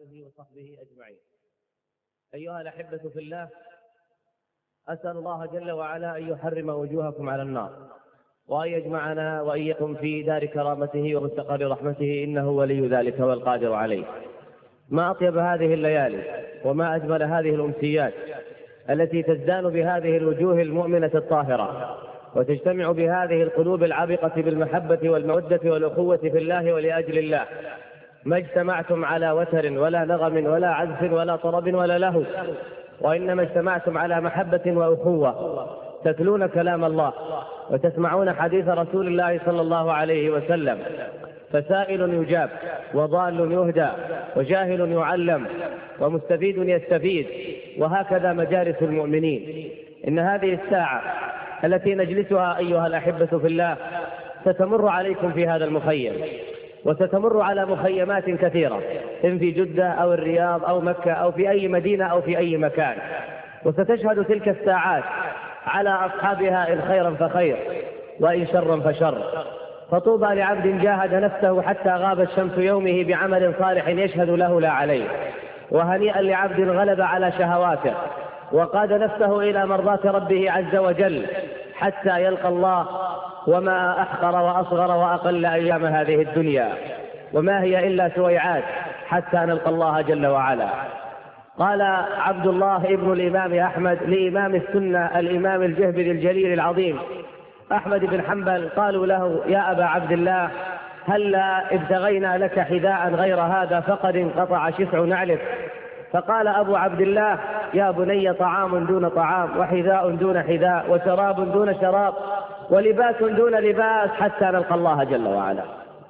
آله وصحبه أجمعين. أيها الأحبة في الله، أسأل الله جل وعلا أن يحرم وجوهكم على النار، وأن يجمعنا وإياكم في دار كرامته ومستقر رحمته، إنه ولي ذلك والقادر عليه. ما أطيب هذه الليالي وما أجمل هذه الأمسيات التي تزدان بهذه الوجوه المؤمنة الطاهرة، وتجتمع بهذه القلوب العابقة بالمحبة والمودة والأخوة في الله ولأجل الله. ما اجتمعتم على وتر ولا نغم ولا عزف ولا طرب ولا لهو، وإنما اجتمعتم على محبة وأخوة، تتلون كلام الله وتسمعون حديث رسول الله صلى الله عليه وسلم، فسائل يجاب وضال يهدى وجاهل يعلم ومستفيد يستفيد، وهكذا مجالس المؤمنين. إن هذه الساعة التي نجلسها أيها الأحبة في الله ستمر عليكم في هذا المخيم، وستمر على مخيمات كثيرة، إن في جدة أو الرياض أو مكة أو في أي مدينة أو في أي مكان، وستشهد تلك الساعات على أصحابها إن خيرا فخير وإن شرا فشر. فطوبى لعبد جاهد نفسه حتى غابت شمس يومه بعمل صالح يشهد له لا عليه، وهنيئا لعبد غلب على شهواته وقاد نفسه إلى مرضاة ربه عز وجل حتى يلقى الله. وما أحقر وأصغر وأقل أيام هذه الدنيا، وما هي إلا سويعات حتى نلقى الله جل وعلا. قال عبد الله ابن الإمام أحمد لإمام السنة الإمام الجهبذي الجليل العظيم أحمد بن حنبل، قالوا له: يا أبا عبد الله، هلا ابتغينا لك حذاء غير هذا فقد انقطع شفع نعلك. فقال أبو عبد الله: يا بني، طعام دون طعام، وحذاء دون حذاء، وشراب دون شراب، ولباس دون لباس، حتى نلقى الله جل وعلا.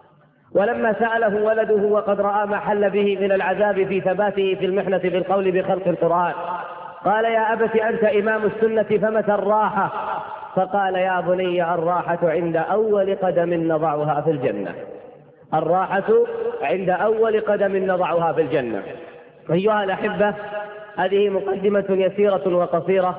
ولما سأله ولده وقد رأى ما حل به من العذاب في ثباته في المحنة بالقول بخلق القرآن، قال: يا أبت أنت إمام السنة فمتى الراحة؟ فقال: يا بني، الراحة عند أول قدم نضعها في الجنة. الراحة عند أول قدم نضعها في الجنة. أيها الأحبة، هذه مقدمة يسيرة وقصيرة،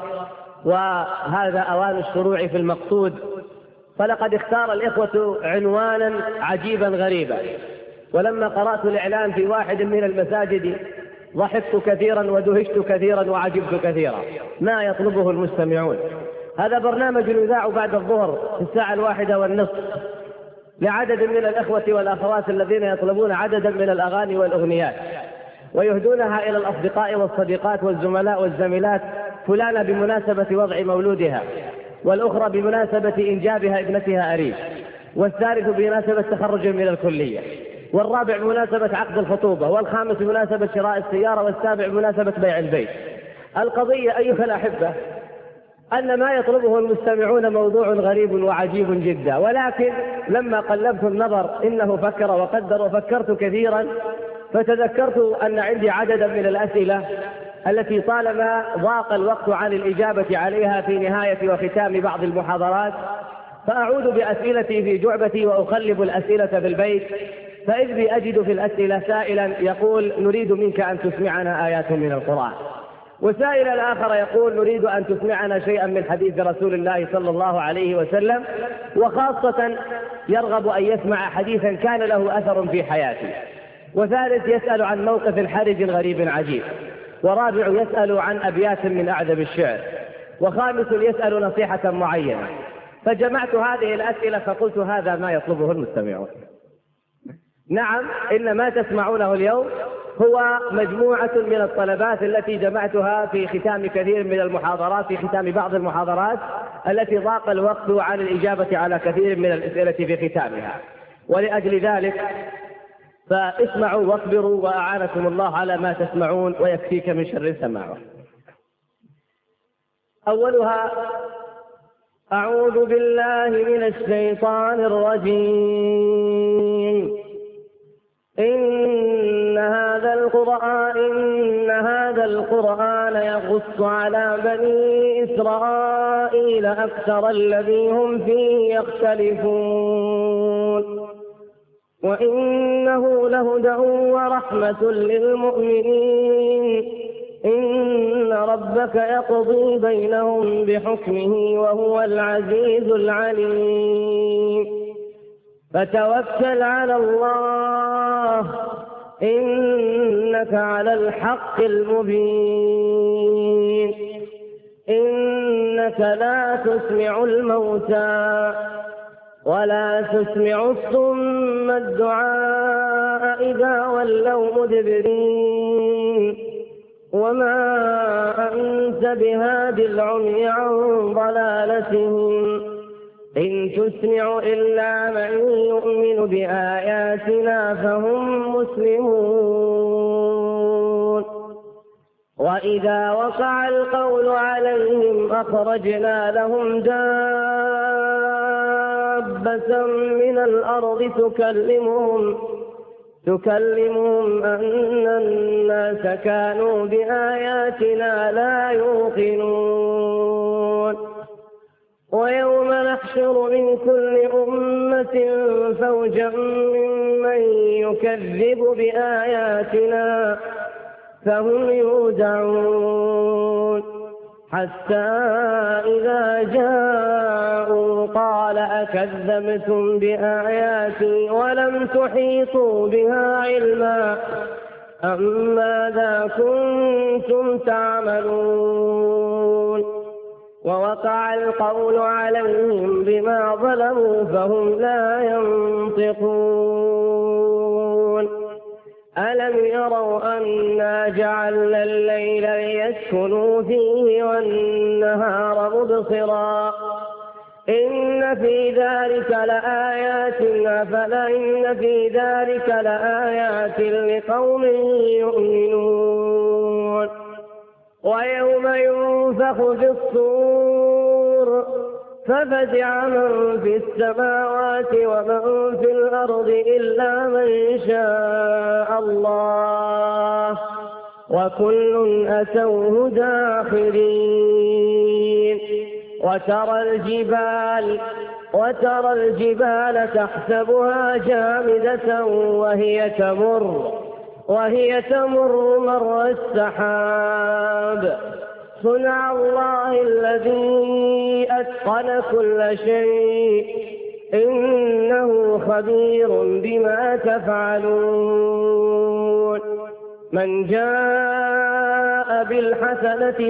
وهذا أوان الشروع في المقصود. فلقد اختار الإخوة عنوانا عجيبا غريبا، ولما قرأت الإعلان في واحد من المساجد ضحكت كثيرا ودهشت كثيرا وعجبت كثيرا. ما يطلبه المستمعون. هذا برنامج يذاع بعد الظهر في الساعة 1:30 لعدد من الأخوة والأخوات الذين يطلبون عددا من الأغاني والأغنيات، ويهدونها إلى الأصدقاء والصديقات والزملاء والزميلات، فلانة بمناسبة وضع مولودها، والأخرى بمناسبة إنجابها ابنتها أريج، والثالث بمناسبة تخرج من الكلية، والرابع بمناسبة عقد الخطوبة، والخامس بمناسبة شراء السيارة، والسابع بمناسبة بيع البيت. القضية أيها الأحبة أن ما يطلبه المستمعون موضوع غريب وعجيب جدا، ولكن لما قلبت النظر إنه فكر وقدر وفكرت كثيرا، فتذكرت أن عندي عددا من الأسئلة التي طالما ضاق الوقت عن الإجابة عليها في نهاية وختام بعض المحاضرات، فأعود بأسئلتي في جعبتي وأقلب الأسئلة في البيت، فإذ بي أجد في الأسئلة سائلا يقول: نريد منك أن تسمعنا آيات من القرآن، وسائل الآخر يقول: نريد أن تسمعنا شيئا من حديث رسول الله صلى الله عليه وسلم، وخاصة يرغب أن يسمع حديثا كان له أثر في حياته، وثالث يسأل عن موقف حرج غريب عجيب، ورابع يسأل عن أبيات من أعذب الشعر، وخامس يسأل نصيحة معينة. فجمعت هذه الأسئلة فقلت: هذا ما يطلبه المستمعون. نعم، إن ما تسمعونه اليوم هو مجموعة من الطلبات التي جمعتها في ختام كثير من المحاضرات، في ختام بعض المحاضرات التي ضاق الوقت عن الإجابة على كثير من الأسئلة في ختامها. ولأجل ذلك فاسمعوا واصبروا، وأعانكم الله على ما تسمعون، ويكفيك من شر سماعه. أولها: أعوذ بالله من الشيطان الرجيم. إن هذا القرآن يقص على بني إسرائيل أكثر الذي هم فيه يختلفون، وإنه لهدى ورحمة للمؤمنين. إن ربك يقضي بينهم بحكمه وهو العزيز العليم. فتوكل على الله، إن إنك على الحق المبين. إنك لا تسمع الموتى ولا تسمع الصم الدعاء إذا ولوا مدبرين، وما أنت بهاد العمي عن ضلالتهم، إن تسمع إلا من يؤمن بآياتنا فهم مسلمون. وإذا وقع القول عليهم أخرجنا لهم دابة من الأرض تكلمهم أن الناس كانوا بآياتنا لا يوقنون. ويوم نحشر من كل أمة فوجا ممن يكذب بآياتنا فهم يوزعون، حتى إذا جاءوا قال أكذبتم بآياتي ولم تحيطوا بها علما أم ماذا كنتم تعملون. ووقع القول عليهم بما ظلموا فهم لا ينطقون. ألم يروا أنا جعلنا الليل ليسكنوا فيه والنهار مبصرا إن في ذلك لآيات لقوم يؤمنون. ويوم ينفخ في الصور ففزع من في السماوات ومن في الأرض إلا من شاء الله وكل أتوه داخرين. وترى الجبال تحسبها جامدة وهي تمر مر السحاب صنع الله الذي أتقن كل شيء إنه خبير بما تفعلون. من جاء بالحسنة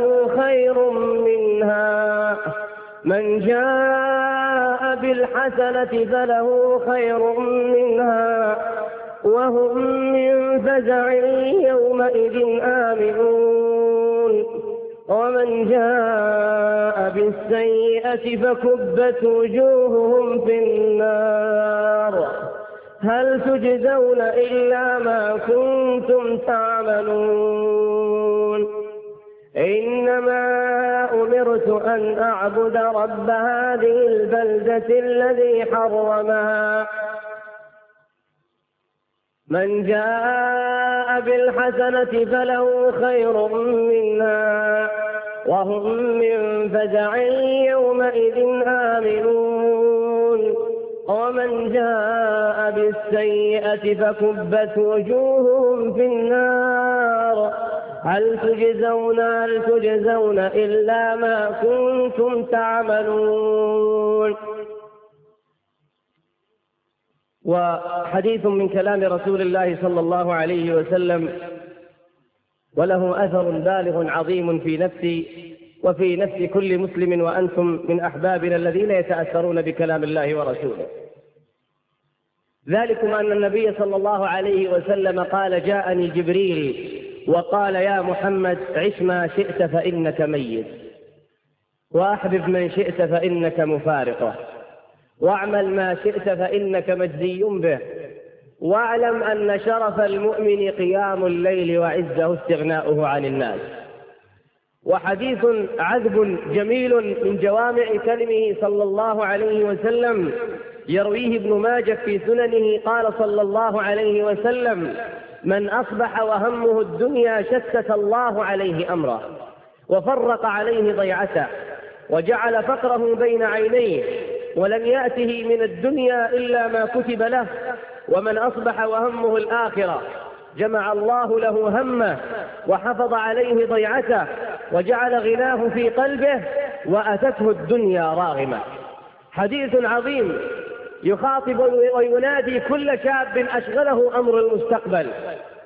فله خير منها وهم من فزع يومئذ آمنون. ومن جاء بالسيئة فكبت وجوههم في النار هل تجزون إلا ما كنتم تعملون. إنما أمرت أن أعبد رب هذه البلدة الذي حرمها. من جاء بالحسنة فله خير منها وهم من فزع يومئذ آمنون. ومن جاء بالسيئة فكبت وجوههم في النار هل تجزون إلا ما كنتم تعملون. وحديث من كلام رسول الله صلى الله عليه وسلم وله أثر بالغ عظيم في نفسي وفي نفس كل مسلم وأنتم من أحبابنا الذين يتأثرون بكلام الله ورسوله. ذلكم أن النبي صلى الله عليه وسلم قال: جاءني جبريل وقال: يا محمد عش ما شئت فإنك ميت، وأحبب من شئت فإنك مفارقه، واعمل ما شئت فإنك مجزي به، واعلم أن شرف المؤمن قيام الليل وعزه استغناؤه عن الناس. وحديث عذب جميل من جوامع كلمه صلى الله عليه وسلم يرويه ابن ماجه في سننه قال صلى الله عليه وسلم: من أصبح وهمه الدنيا شتت الله عليه أمره وفرق عليه ضيعته وجعل فقره بين عينيه ولم يأته من الدنيا إلا ما كتب له. ومن أصبح وهمه الآخرة جمع الله له همه وحفظ عليه ضيعته وجعل غناه في قلبه وأتته الدنيا راغمة. حديث عظيم يخاطب وينادي كل شاب أشغله أمر المستقبل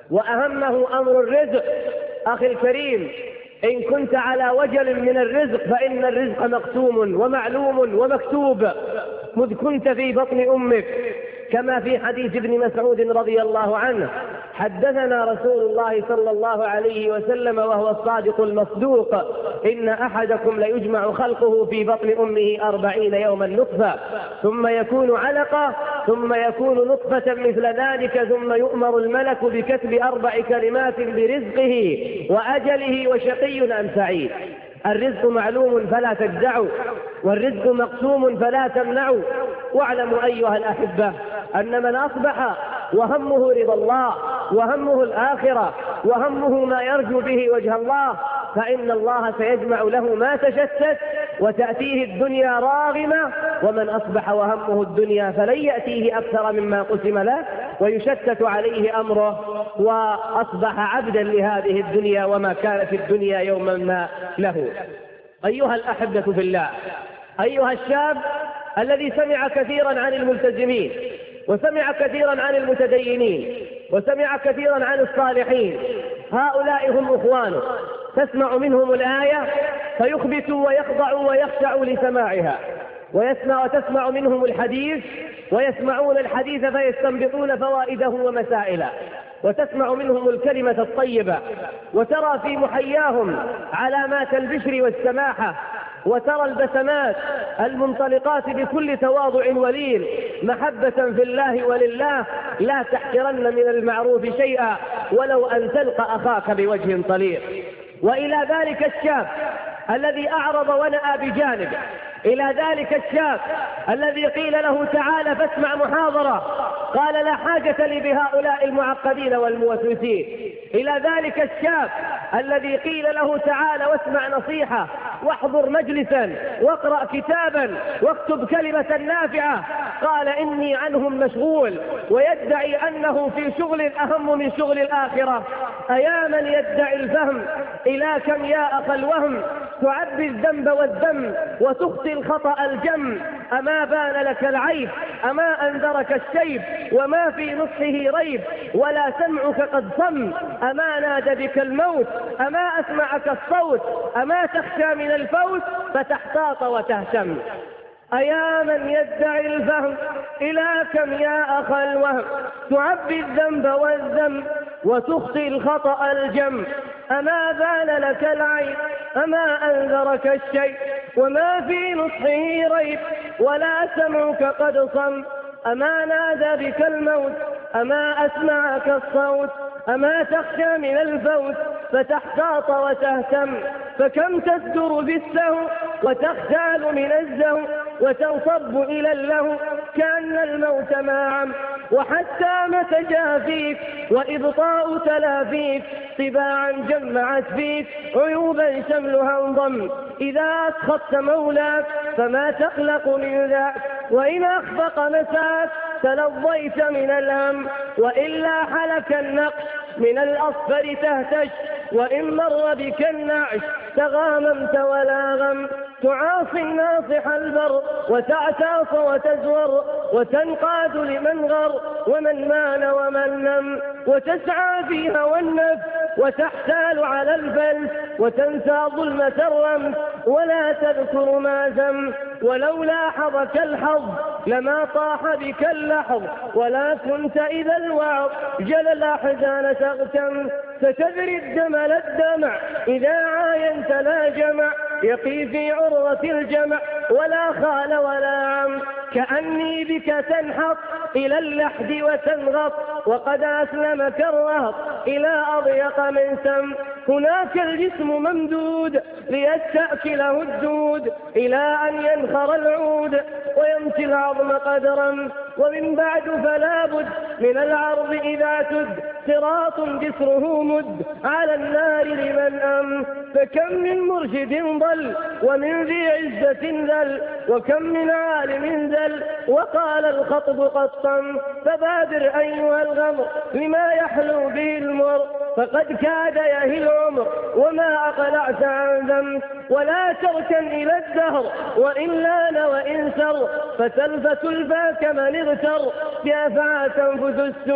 وأهمه أمر الرزق. أخي الكريم، إن كنت على وجل من الرزق فإن الرزق مقسوم ومعلوم ومكتوب مذ كنت في بطن أمك، كما في حديث ابن مسعود رضي الله عنه: حدثنا رسول الله صلى الله عليه وسلم وهو الصادق المصدوق: إن أحدكم ليجمع خلقه في بطن أمه 40 يوما نطفة، ثم يكون علقة، ثم يكون نطفة مثل ذلك، ثم يؤمر الملك بكتب 4 كلمات برزقه وأجله وشقي أم سعيد. الرزق معلوم فلا تجزعوا، والرزق مقسوم فلا تمنعوا. واعلموا أيها الأحبة أن من أصبح وهمه رضا الله، وهمه الآخرة، وهمه ما يرجو به وجه الله، فإن الله سيجمع له ما تشتت وتأتيه الدنيا راغمة. ومن أصبح وهمه الدنيا فلن يأتيه أكثر مما قسم له، ويشتت عليه أمره، وأصبح عبدا لهذه الدنيا وما كان في الدنيا يوما ما له. أيها الأحبة في الله، أيها الشاب الذي سمع كثيرا عن الملتزمين، وسمع كثيرا عن المتدينين، وسمع كثيرا عن الصالحين، هؤلاء هم إخوانه، تسمع منهم الآية فيخبتوا ويخضعوا ويخشعوا لسماعها، وتسمع منهم الحديث ويسمعون الحديث فيستنبطون فوائده ومسائله، وتسمع منهم الكلمة الطيبة، وترى في محياهم علامات البشر والسماحة، وترى البسمات المنطلقات بكل تواضع ولين، محبة في الله ولله. لا تحقرن من المعروف شيئا ولو أن تلقى أخاك بوجه طليق. وإلى ذلك الشاب الذي أعرض ونأى بجانبه، إلى ذلك الشاب الذي قيل له: تعال فاسمع محاضرة، قال: لا حاجة لي بهؤلاء المعقدين والموسوسين. إلى ذلك الشاب الذي قيل له: تعال واسمع نصيحة، واحضر مجلسا، واقرأ كتابا، واكتب كلمة نافعة، قال: إني عنهم مشغول، ويدعي أنه في شغل أهم من شغل الآخرة. أيا من يدعي الفهم، إلى كم يا أخ الوهم تعبي الذنب والذم وتخطي الخطأ الجم. أما بان لك العيب، أما أنذرك الشيب، وما في نصحه ريب، ولا سمعك قد صم، أما نادى بك الموت، أما أسمعك الصوت، أما تخشى من الفوت فتحتاط وتهتم. أيا من يدعي الفهم، إلى كم يا أخ الوهم تعبي الذنب والذم وتخطي الخطأ الجم. أما بان لك العيب، أما أنذرك الشيء، وما في نصحه ريب، ولا سمعك قد صم، أما نادى بك الموت، أما أسمعك الصوت، أما تخشى من الفوت فتحتاط وتهتم. فكم تسدر في السهو وتختال من الزهو، وتنصب إلى اللهو كأن الموت معا. وحتى متى جافيك وإبطاء تلافيك، طباعا جمعت فيك عيوبا شملها انضم. إذا أسخطت مولاك فما تقلق من ذاك، وإن أخفق مساك تلظيت من الهم. وإلا حلك النقش من الأصفر تهتش، وإن مر بك النعش تغاممت ولا غم. تعاصي الناصح البر وتعتاص وتزور، وتنقاد لمن غر ومن مان ومن نم. وتسعى في هوى النفس وتحتال على الفلس، وتنسى ظلمة الرمس ولا تذكر ما ذم. ولولا حظك الحظ لما طاح بك اللحظ، ولا كنت إذا الوعظ جل الأحزان تغتم. ستذري الدمل الدمع إذا عاينت لا جمع، يقي في عروة الجمع ولا خال ولا عم. كأني بك تنحط إلى اللحد وتنغط، وقد أسلمك الرهط إلى أضيق من سم. هناك الجسم ممدود ليستأكله الدود، إلى أن ينخر العود ويمشي العظم قدرا. ومن بعد فلا بد من العرض إذا تد، صراط جسره مد على النار لمن أم. فكم من مرشد ضل ومن ذي عزة ذل، وكم من عالم ذل وقال الخطب قطا. فبادر أيها الغمر لما يحلو به المر، فقد كاد يهي العمر وما أقلعت عن ذنب. ولا تركن إلى الدهر وإن لان وإن سر، فتلف تلفى كمن اغتر، بأفعى تنفذ السم.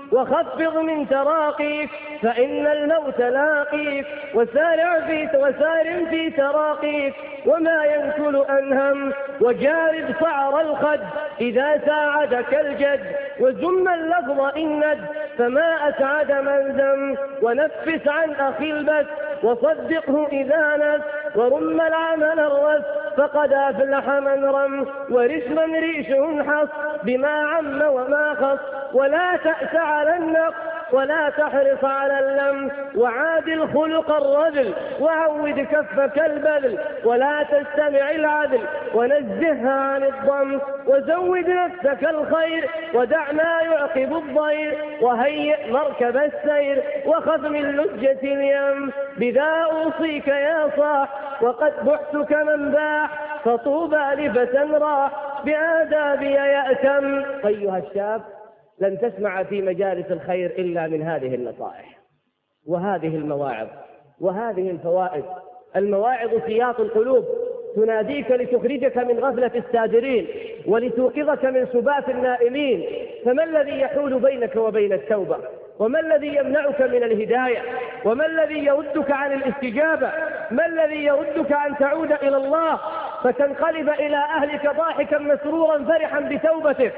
وخفض من تراقيك فإن الموت لاقيك، وسارع في تراقيك وما ينكل أنهم، وجارب صعر الخد إذا ساعدك الجد، وزم اللفظ إند فما أسعد من ذم، ونفس عن أخي البث وصدقه إذا نس، ورم العمل الرس فقد أفلح من رم، ورث من ريشه حص بما عم وما خص، ولا تأس على النقص ولا تحرص على اللم، وعادل خلق الرجل وعود كفك البذل، ولا تستمع العدل ونزهها عن الضم، وزود نفسك الخير ودع ما يعقب الضير، وهيئ مركب السير وخذ من لجة اليم، بذا أوصيك يا صاح وقد بعتك من باح، فطوبى لفتى راح بآدابي يأتم. أيها الشاب، لن تسمع في مجالس الخير إلا من هذه النصائح وهذه المواعظ وهذه الفوائد. المواعظ سياط القلوب، تناديك لتخرجك من غفلة السادرين ولتوقظك من سبات النائمين. فما الذي يحول بينك وبين التوبة؟ وما الذي يمنعك من الهداية؟ وما الذي يردك عن الاستجابة؟ ما الذي يردك أن تعود إلى الله فتنقلب إلى أهلك ضاحكا مسرورا فرحا بتوبتك،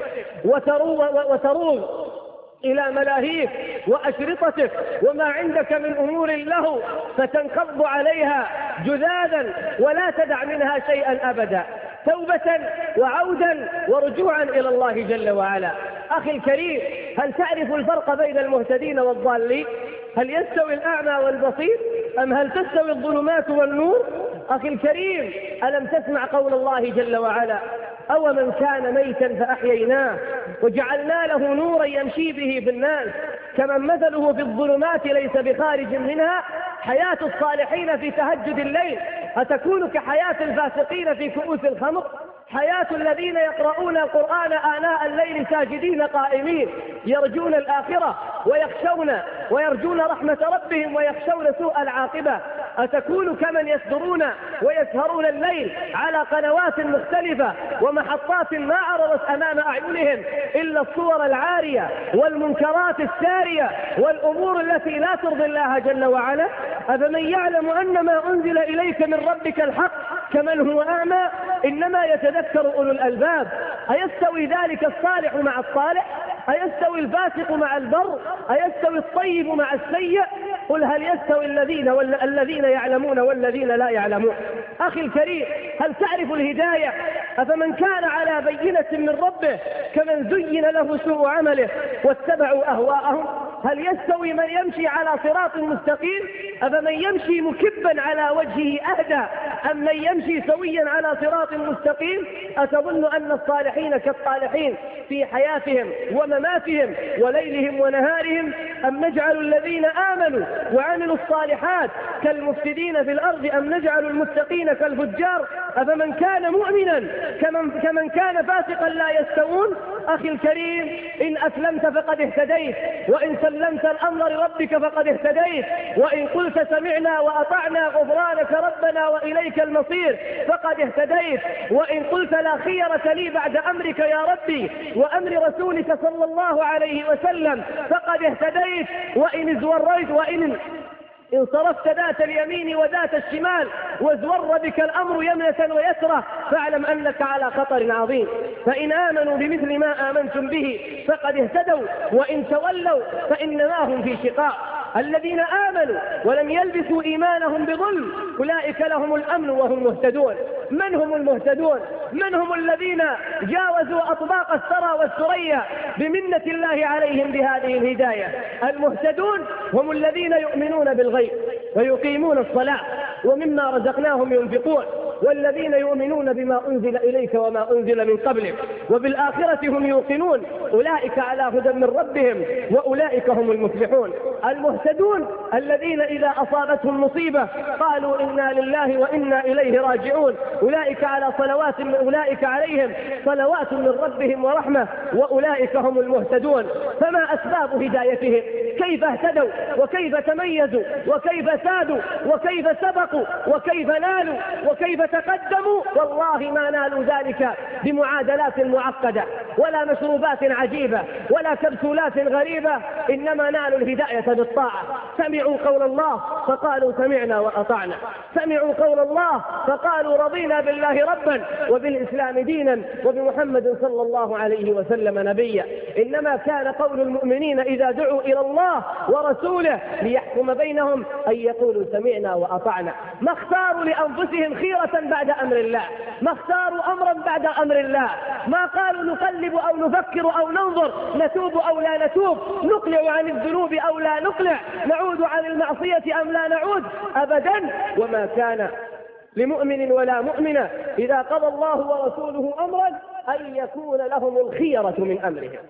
وتروغ إلى ملاهيك وأشرطتك وما عندك من أمور له فتنقض عليها جذاذا ولا تدع منها شيئا أبدا، توبة وعودا ورجوعا إلى الله جل وعلا. أخي الكريم، هل تعرف الفرق بين المهتدين والضالين؟ هل يستوي الأعمى والبصير أم هل تستوي الظلمات والنور؟ أخي الكريم، ألم تسمع قول الله جل وعلا: أو من كان ميتا فأحييناه وجعلنا له نورا يمشي به في الناس كمن مثله في الظلمات ليس بخارج منها. حياة الصالحين في تهجد الليل أتكون كحياة الفاسقين في كؤوس الخمر؟ حياة الذين يقرؤون القرآن آناء الليل ساجدين قائمين يرجون الآخرة ويرجون رحمة ربهم ويخشون سوء العاقبة أتكون كمن يسهرون ويسهرون الليل على قنوات مختلفة ومحطات ما عرضت أمام أعينهم إلا الصور العارية والمنكرات السارية والأمور التي لا ترضي الله جل وعلا؟ أفمن يعلم أن ما أنزل إليك من ربك الحق كمن هو أعمى؟ إنما يتذكر أولو الألباب. أيستوي ذلك الصالح مع الصالح؟ أيستوي الفاسق مع البر؟ أيستوي الطيب مع السيء؟ قل هل يستوي الذين يعلمون والذين لا يعلمون؟ أخي الكريم، هل تعرف الهداية؟ أفمن كان على بينة من ربه كمن زين له سوء عمله واتبعوا أهواءهم؟ هل يستوي من يمشي على صراط مستقيم أفمن يمشي مكبا على وجهه أهدى أم من يمشي سويا على صراط مستقيم؟ أتظن أن الصالحين كالصالحين في حياتهم ومماتهم وليلهم ونهارهم، أم نجعل الذين آمنوا وعملوا الصالحات كالمفسدين في الأرض أم نجعل المتقين كالفجار؟ أفمن كان مؤمنا كمن كان فاسقا لا يستوون؟ أخي الكريم، إن أسلمت فقد اهتديت، وإن سلمت الأمر لربك فقد اهتديت، وإن قلت سمعنا وأطعنا غفرانك ربنا وإليك المصير فقد اهتديت، وإن قلت لا خيرة لي بعد أمرك يا ربي وأمر رسولك صلى الله عليه وسلم فقد اهتديت، وإن ازوريت وإن انصرفت ذات اليمين وذات الشمال وازور بك الأمر يمنة ويسرة فاعلم أنك على خطر عظيم. فإن آمنوا بمثل ما آمنتم به فقد اهتدوا، وإن تولوا فإنما هم في شقاق. الذين آمنوا ولم يلبسوا إيمانهم بظلم أولئك لهم الأمن وهم مهتدون. من هم المهتدون؟ من هم الذين جاوزوا أطباق الثرى والثريا بمنة الله عليهم بهذه الهداية؟ المهتدون هم الذين يؤمنون بالغيب ويقيمون الصلاة ومما رزقناهم ينفقون، والذين يؤمنون بما أنزل إليك وما أنزل من قبلك وبالآخرة هم يوقنون أولئك على هدى من ربهم وأولئك هم المفلحون. المهتدون الذين إذا أصابتهم مصيبة قالوا إنا لله وإنا إليه راجعون أولئك عليهم صلوات من ربهم ورحمة وأولئك هم المهتدون. فما أسباب هدايتهم؟ كيف اهتدوا وكيف تميزوا وكيف سادوا وكيف سبقوا وكيف نالوا وكيف تقدموا؟ والله ما نالوا ذلك بمعادلات معقدة ولا مشروبات عجيبة ولا كبسولات غريبة، إنما نالوا الهداية بالطاعة. سمعوا قول الله فقالوا سمعنا وأطعنا، سمعوا قول الله فقالوا رضينا بالله ربا وبالإسلام دينا وبمحمد صلى الله عليه وسلم نبيا. إنما كان قول المؤمنين إذا دعوا إلى الله ورسوله ليحكم بينهم أن يقولوا سمعنا وأطعنا. ما اختاروا لأنفسهم خيرة بعد أمر الله، ما اختاروا أمرا بعد أمر الله، ما قالوا نقلب أو نفكر أو ننظر، نتوب أو لا نتوب، نقلع عن الذنوب أو لا نقلع، نعود عن المعصية أم لا نعود، أبدا. وما كان لمؤمن ولا مؤمنة إذا قضى الله ورسوله أمرا أن يكون لهم الخيرة من أمرهم.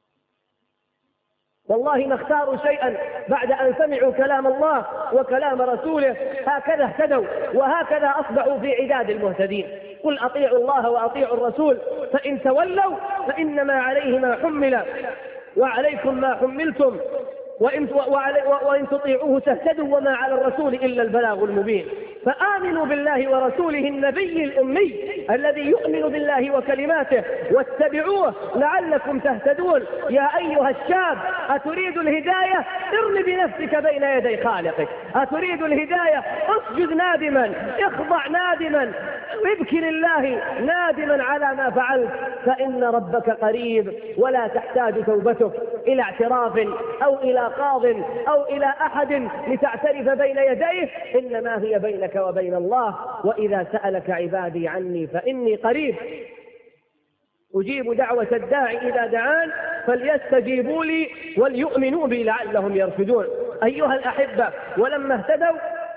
والله ما اختاروا شيئا بعد أن سمعوا كلام الله وكلام رسوله، هكذا اهتدوا وهكذا أصبحوا في عداد المهتدين. قل أطيعوا الله وأطيعوا الرسول فإن تولوا فإنما عليه ما حمل وعليكم ما حملتم وإن تطيعوه تهتدوا وما على الرسول إلا البلاغ المبين. فآمنوا بالله ورسوله النبي الأمي الذي يؤمن بالله وكلماته واتبعوه لعلكم تهتدون. يا أيها الشاب أتريد الهداية؟ ارم بنفسك بين يدي خالقك. أتريد الهداية؟ اسجد نادما، اخضع نادما، ابكي لله نادما على ما فعلت، فإن ربك قريب ولا تحتاج توبتك إلى اعتراف أو إلى قاض أو إلى أحد لتعترف بين يديه، إنما هي بينك وبين الله. وإذا سألك عبادي عني فإني قريب أجيب دعوة الداعي إذا دعان فليستجيبوا لي وليؤمنوا بي لعلهم يرشدون. أيها الأحبة، ولما اهتدوا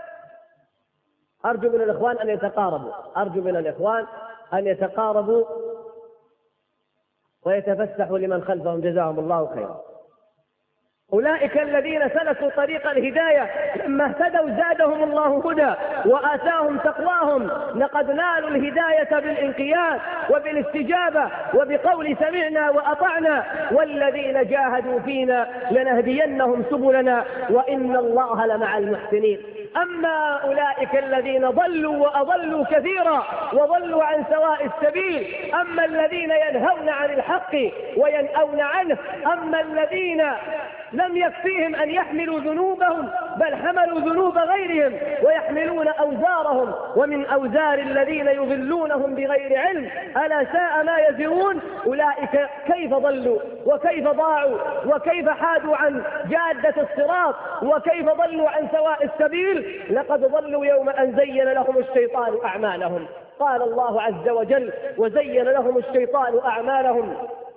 أرجو من الإخوان أن يتقاربوا ويتفسحوا لمن خلفهم جزاهم الله خيرا. أولئك الذين سلكوا طريق الهداية لما اهتدوا زادهم الله هدى وآتاهم تقواهم. لقد نالوا الهداية بالانقياد وبالاستجابة وبقول سمعنا وأطعنا، والذين جاهدوا فينا لنهدينهم سبلنا وإن الله لمع المحسنين. أما أولئك الذين ضلوا وأضلوا كثيرا وضلوا عن سواء السبيل، أما الذين ينهون عن الحق وينأون عنه، أما الذين لم يكفيهم أن يحملوا ذنوبهم بل حملوا ذنوب غيرهم ويحملون أوزارهم ومن أوزار الذين يضلونهم بغير علم ألا ساء ما يزرون. أولئك كيف ضلوا وكيف ضاعوا وكيف حادوا عن جادة الصراط وكيف ضلوا عن سواء السبيل. لقد ضلوا يوم أن زين لهم الشيطان أعمالهم. قال الله عز وجل: وزين لهم الشيطان أعمالهم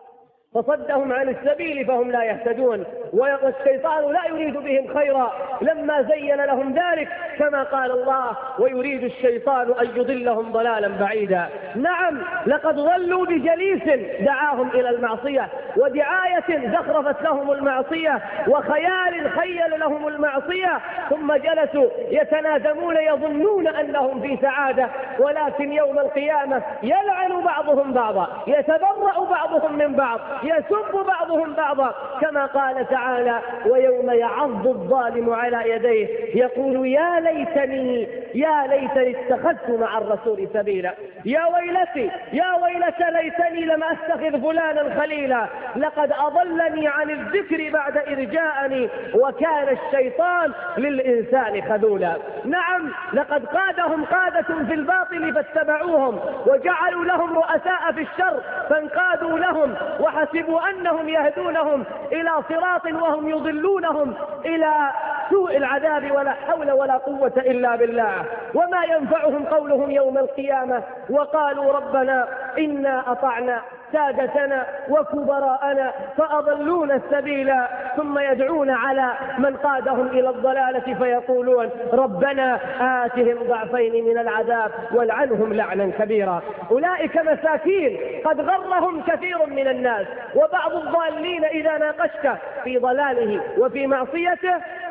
فصدهم عن السبيل فهم لا يهتدون، والشيطان لا يريد بهم خيرا لما زين لهم ذلك، كما قال الله: ويريد الشيطان أن يضلهم ضلالا بعيدا. نعم، لقد ضلوا بجليس دعاهم إلى المعصية ودعاية زخرفت لهم المعصية وخيال خيل لهم المعصية، ثم جلسوا يتنادمون يظنون أنهم في سعادة، ولكن يوم القيامة يلعن بعضهم بعضا، يتبرأ بعضهم من بعض، يسب بعضهم بعضا، كما قال تعالى: ويوم يعض الظالم على يديه يقول يا ليتني اتخذت مع الرسول سبيلا، يا ويلتي ليتني لم أتخذ فلانا خليلا، لقد أضلني عن الذكر بعد إذ جاءني وكان الشيطان للإنسان خذولا. نعم، لقد قادهم قادة في الباطل فاتبعوهم وجعلوا لهم رؤساء في الشر فانقادوا لهم وحسبوا أنهم يهدونهم إلى صراط وهم يضلونهم إلى سوء العذاب، ولا حول ولا قوة إلا بالله. وما ينفعهم قولهم يوم القيامة وقالوا ربنا إنا أطعنا سادتنا وكبراءنا فأضلونا السبيل، ثم يدعون على من قادهم إلى الضلالة فيقولون ربنا آتهم ضعفين من العذاب والعنهم لعنا كبيرا. أولئك مساكين قد غرهم كثير من الناس، وبعض الضالين إذا ناقشت في ضلاله وفي معصيته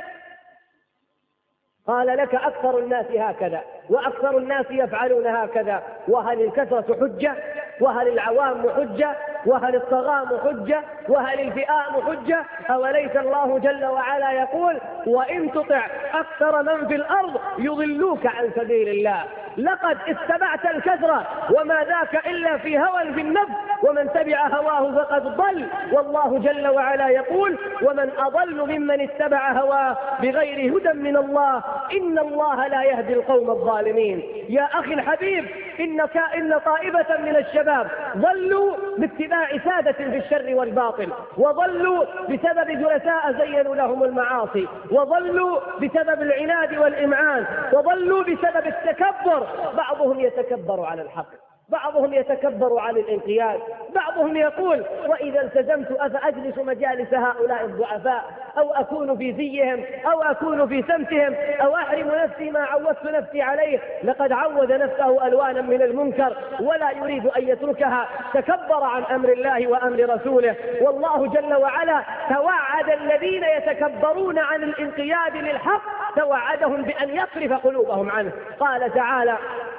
قال لك أكثر الناس هكذا وأكثر الناس يفعلون هكذا. وهل الكثرة حجة؟ وهل العوام حجة؟ وهل الطغام حجة؟ وهل الفئام حجة؟ أوليس الله جل وعلا يقول: وإن تطع أكثر من في الأرض يضلوك عن سبيل الله. لقد اتبعت الكثرة وما ذاك إلا في هوى في النفس، ومن تبع هواه فقد ضل. والله جل وعلا يقول: ومن أضل ممن اتبع هواه بغير هدى من الله إن الله لا يهدي القوم الظالمين. يا أخي الحبيب، إن طائفة من الشباب ضلوا باتباع سادة في الشر والباطل، وضلوا بسبب جلساء زينوا لهم المعاصي، وضلوا بسبب العناد والإمعان، وضلوا بسبب التكبر. بعضهم يتكبر على الحق، بعضهم يتكبر على الانقياد، بعضهم يقول: وإذا التزمت أفأجلس مجالس هؤلاء الضعفاء، أو أكون في زيهم، أو أكون في سمتهم، أو أحرم نفسي ما عودت نفسي عليه. لقد عود نفسه ألوانا من المنكر ولا يريد أن يتركها، تكبر عن أمر الله وأمر رسوله. والله جل وعلا توعد الذين يتكبرون عن الانقياد للحق، توعدهم بأن يصرف قلوبهم عنه. قال تعالى: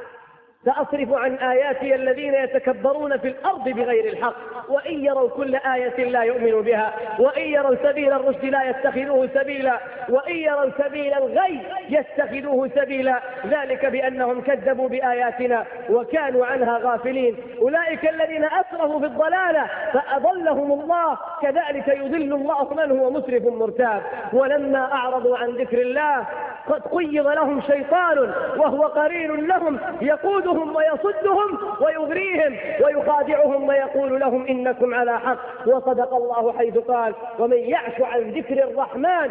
سأصرف عن آياتي الذين يتكبرون في الأرض بغير الحق وإن يروا كل آية لا يؤمنوا بها وإن يروا سبيل الرشد لا يتخذوه سبيلا وإن يروا سبيل الغي يتخذوه سبيلا ذلك بأنهم كذبوا بآياتنا وكانوا عنها غافلين. أولئك الذين أسرفوا في الضلالة فأضلهم الله، كذلك يضل الله من هو مسرف مرتاب. ولما أعرضوا عن ذكر الله قد قيض لهم شيطان وهو قرين لهم يقودهم ويصدهم ويغريهم ويخادعهم ويقول لهم إنكم على حق. وصدق الله حيث قال: ومن يعش عن ذكر الرحمن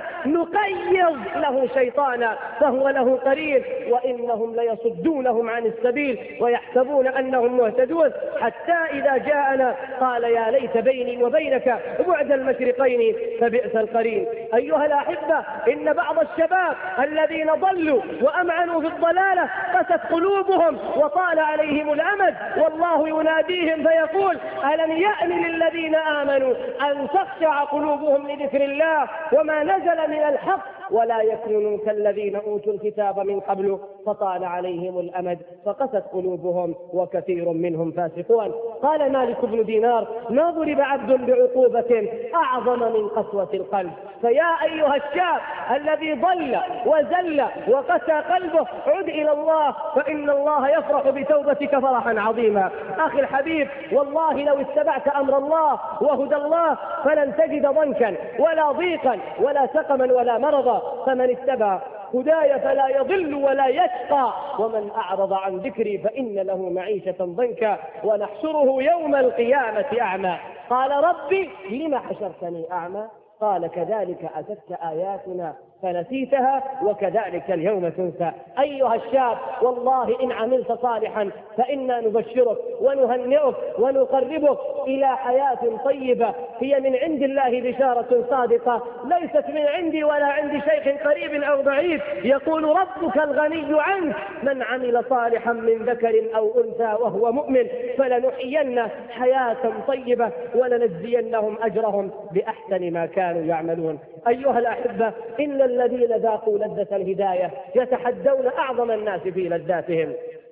نقيض له شيطانا فهو له قرين وإنهم ليصدونهم عن السبيل ويحسبون أنهم مهتدون حتى إذا جاءنا قال: يا ليت بيني وبينك بعد المشرقين فبئس القرين. أيها الأحبة، إن بعض الشباب الذين ضلوا وأمعنوا في الضلالة قست قلوبهم وطال عليهم الأمد، والله يناديهم فيقول: ألم يأن للذين آمنوا أن تخشع قلوبهم لذكر الله وما نزل من الحق ولا يكونوا كالذين أوتوا الكتاب من قبل فطال عليهم الأمد فقست قلوبهم وكثير منهم فاسقون. قال مالك بن دينار: ما ضرب عبد بعقوبة أعظم من قسوة القلب. فيا أيها الشاب الذي ضل وزل وقسى قلبه، عد إلى الله فإن الله يفرح بتوبتك فرحا عظيما. أخي الحبيب، والله لو اتبعت أمر الله وهدى الله فلن تجد ضنكا ولا ضيقا ولا سقما ولا مرضا. فمن اتبع هداي فلا يضل ولا يشقى ومن أعرض عن ذكري فإن له معيشة ضنكا ونحشره يوم القيامة أعمى. قال: ربي لم حشرتني أعمى؟ قال: كذلك أتتك آياتنا فنسيتها وكذلك اليوم تنسى. أيها الشاب، والله إن عملت صالحا فإنا نبشرك ونهنئك ونقربك إلى حياة طيبة هي من عند الله بشارة صادقة ليست من عندي ولا عند شيخ قريب أو بعيد. يقول ربك الغني عنك: من عمل صالحا من ذكر أو أنثى وهو مؤمن فلنحيينه حياة طيبة ولنجزينهم أجرهم بأحسن ما كانوا يعملون. أيها الأحبة، إن الذين ذاقوا لذة الهداية يتحدون أعظم الناس في لذاتهم.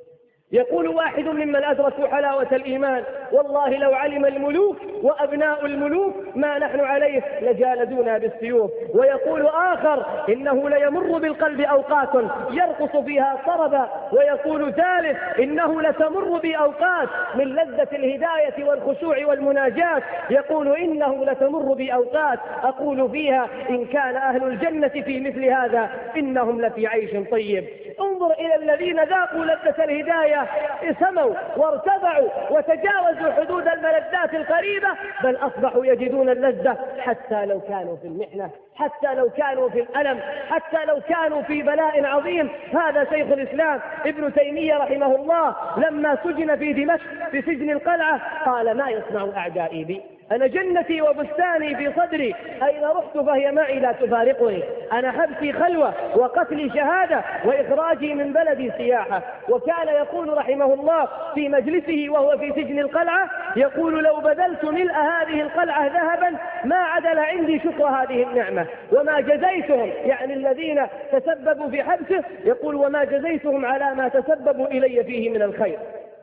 يقول واحد ممن أدركوا حلاوة الإيمان: والله لو علم الملوك وأبناء الملوك ما نحن عليه لجالدونا بالسيوف. ويقول آخر: إنه ليمر بالقلب أوقات يرقص فيها طربا. ويقول ثالث: إنه لتمر بأوقات من لذة الهداية والخشوع والمناجاة. يقول: إنه لتمر بأوقات أقول فيها إن كان أهل الجنة في مثل هذا إنهم لفي عيش طيب. انظر إلى الذين ذاقوا لذة الهداية، سموا وارتفعوا وتجاوزوا حدود الملذات القريبة، بل أصبحوا يجدون اللذة حتى لو كانوا في المحنة، حتى لو كانوا في الألم، حتى لو كانوا في بلاء عظيم. هذا شيخ الإسلام ابن تيمية رحمه الله لما سجن في دمشق في سجن القلعة قال: ما يصنع أعدائي بي؟ أنا جنتي وبستاني في صدري، أين رحت فهي معي لا تفارقني. أنا حبسي خلوة وقتلي شهادة وإخراجي من بلدي سياحة. وكان يقول رحمه الله في مجلسه وهو في سجن القلعة، يقول: لو بذلت ملء هذه القلعة ذهبا ما عدل عندي شكر هذه النعمة وما جزيتهم، يعني الذين تسببوا في حبسه، يقول: وما جزيتهم على ما تسببوا إلي فيه من الخير.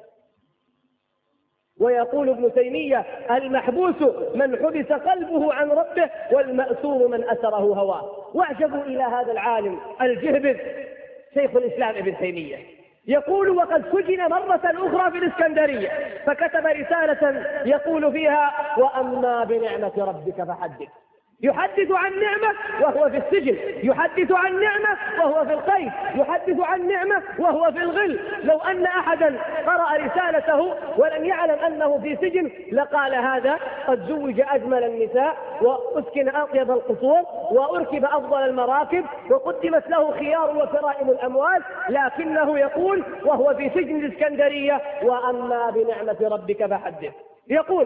ويقول ابن تيمية: المحبوس من حبس قلبه عن ربه والمأسور من أسره هواه. واعجبوا إلى هذا العالم الجهبذ شيخ الإسلام ابن تيمية، يقول: وقد سجن مرة أخرى في الإسكندرية، فكتب رسالة يقول فيها: وأما بنعمة ربك فحدث. يحدث عن نعمة وهو في السجن، يحدث عن نعمة وهو في القيد، يحدث عن نعمة وهو في الغل. لو أن أحدا قرأ رسالته ولم يعلم أنه في سجن لقال: هذا قد زوج أجمل النساء، وأسكن أطيب القصور، وأركب أفضل المراكب، وقدمت له خيار وكرائم الأموال، لكنه يقول وهو في سجن الإسكندرية: وأما بنعمة ربك فحدث. يقول: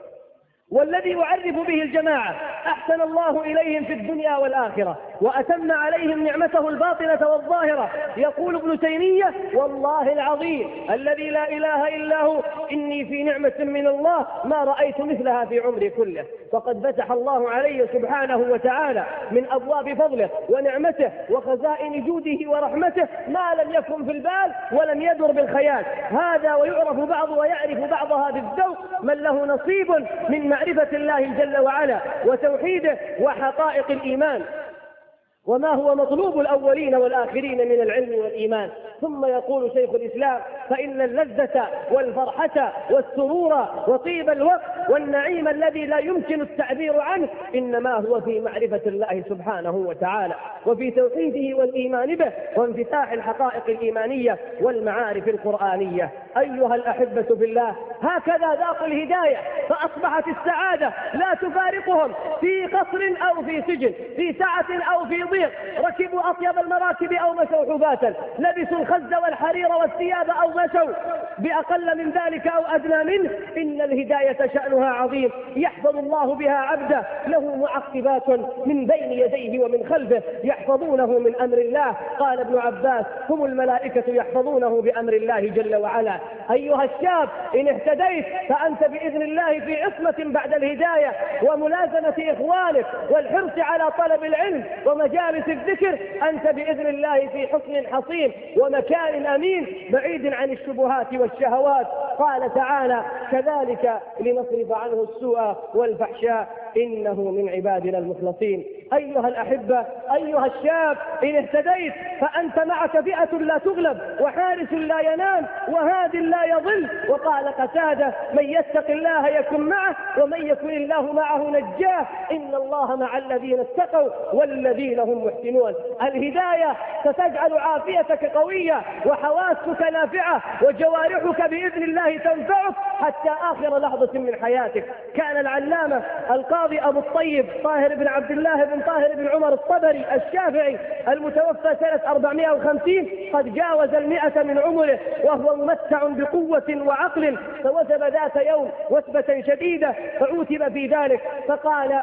والذي أعرف به الجماعة أحسن الله إليهم في الدنيا والآخرة وأتم عليهم نعمته الباطنة والظاهرة. يقول ابن تيمية: والله العظيم الذي لا إله إلا هو إني في نعمة من الله ما رأيت مثلها في عمري كله. فقد فتح الله علي سبحانه وتعالى من أبواب فضله ونعمته وخزائن جوده ورحمته ما لم يكن في البال ولم يدر بالخيال. هذا ويعرف بعض ويعرف بعضها بالذوق من له نصيب من معرفة الله جل وعلا وتوحيده وحقائق الإيمان، وما هو مطلوب الأولين والآخرين من العلم والإيمان. ثم يقول شيخ الإسلام: فإن اللذة والفرحة والسرور وطيب الوقت والنعيم الذي لا يمكن التعبير عنه إنما هو في معرفة الله سبحانه وتعالى وفي توحيده والإيمان به وانفتاح الحقائق الإيمانية والمعارف القرآنية. أيها الأحبة بالله، هكذا ذاقوا الهداية، فأصبحت السعادة لا تفارقهم في قصر أو في سجن، في سعة أو في ضيق، ركبوا أطيب المراكب أو مشوا حباتا، لبسوا الخز والحرير والثياب أو مشوا بأقل من ذلك أو أدنى منه. إن الهداية شأنها عظيم، يحفظ الله بها عبده، له معقبات من بين يديه ومن خلفه يحفظونه من أمر الله. قال ابن عباس: هم الملائكة يحفظونه بأمر الله جل وعلا. أيها الشاب، إن اهتديت فأنت بإذن الله في عصمة بعد الهداية وملازمة إخوانك والحرص على طلب العلم ومجالس الذكر، أنت بإذن الله في حصن حصين ومكان أمين بعيد عن الشبهات والشهوات. قال تعالى: كذلك لنصرف عنه السوء والفحشاء إنه من عبادنا المخلصين. أيها الأحبة، أيها الشاب، إن اهتديت فأنت معك فئة لا تغلب وحارس لا ينام وهاد لا يضل. وقال قتادة: من يتق الله يكن معه ومن يكن الله معه نجاه، إن الله مع الذين اتقوا والذين هم محسنون. الهداية ستجعل عافيتك قوية وحواسك نافعة وجوارحك بإذن الله تنفعك حتى آخر لحظة من حياتك. كان العلامة القاضي أبو الطيب طاهر بن عبد الله بن طاهر بن عمر الطبري الشافعي المتوفى سنة 450 قد جاوز 100 من عمره وهو ممتع بقوة وعقل، فوثب ذات يوم وثبة شديدة فعوتب في ذلك، فقال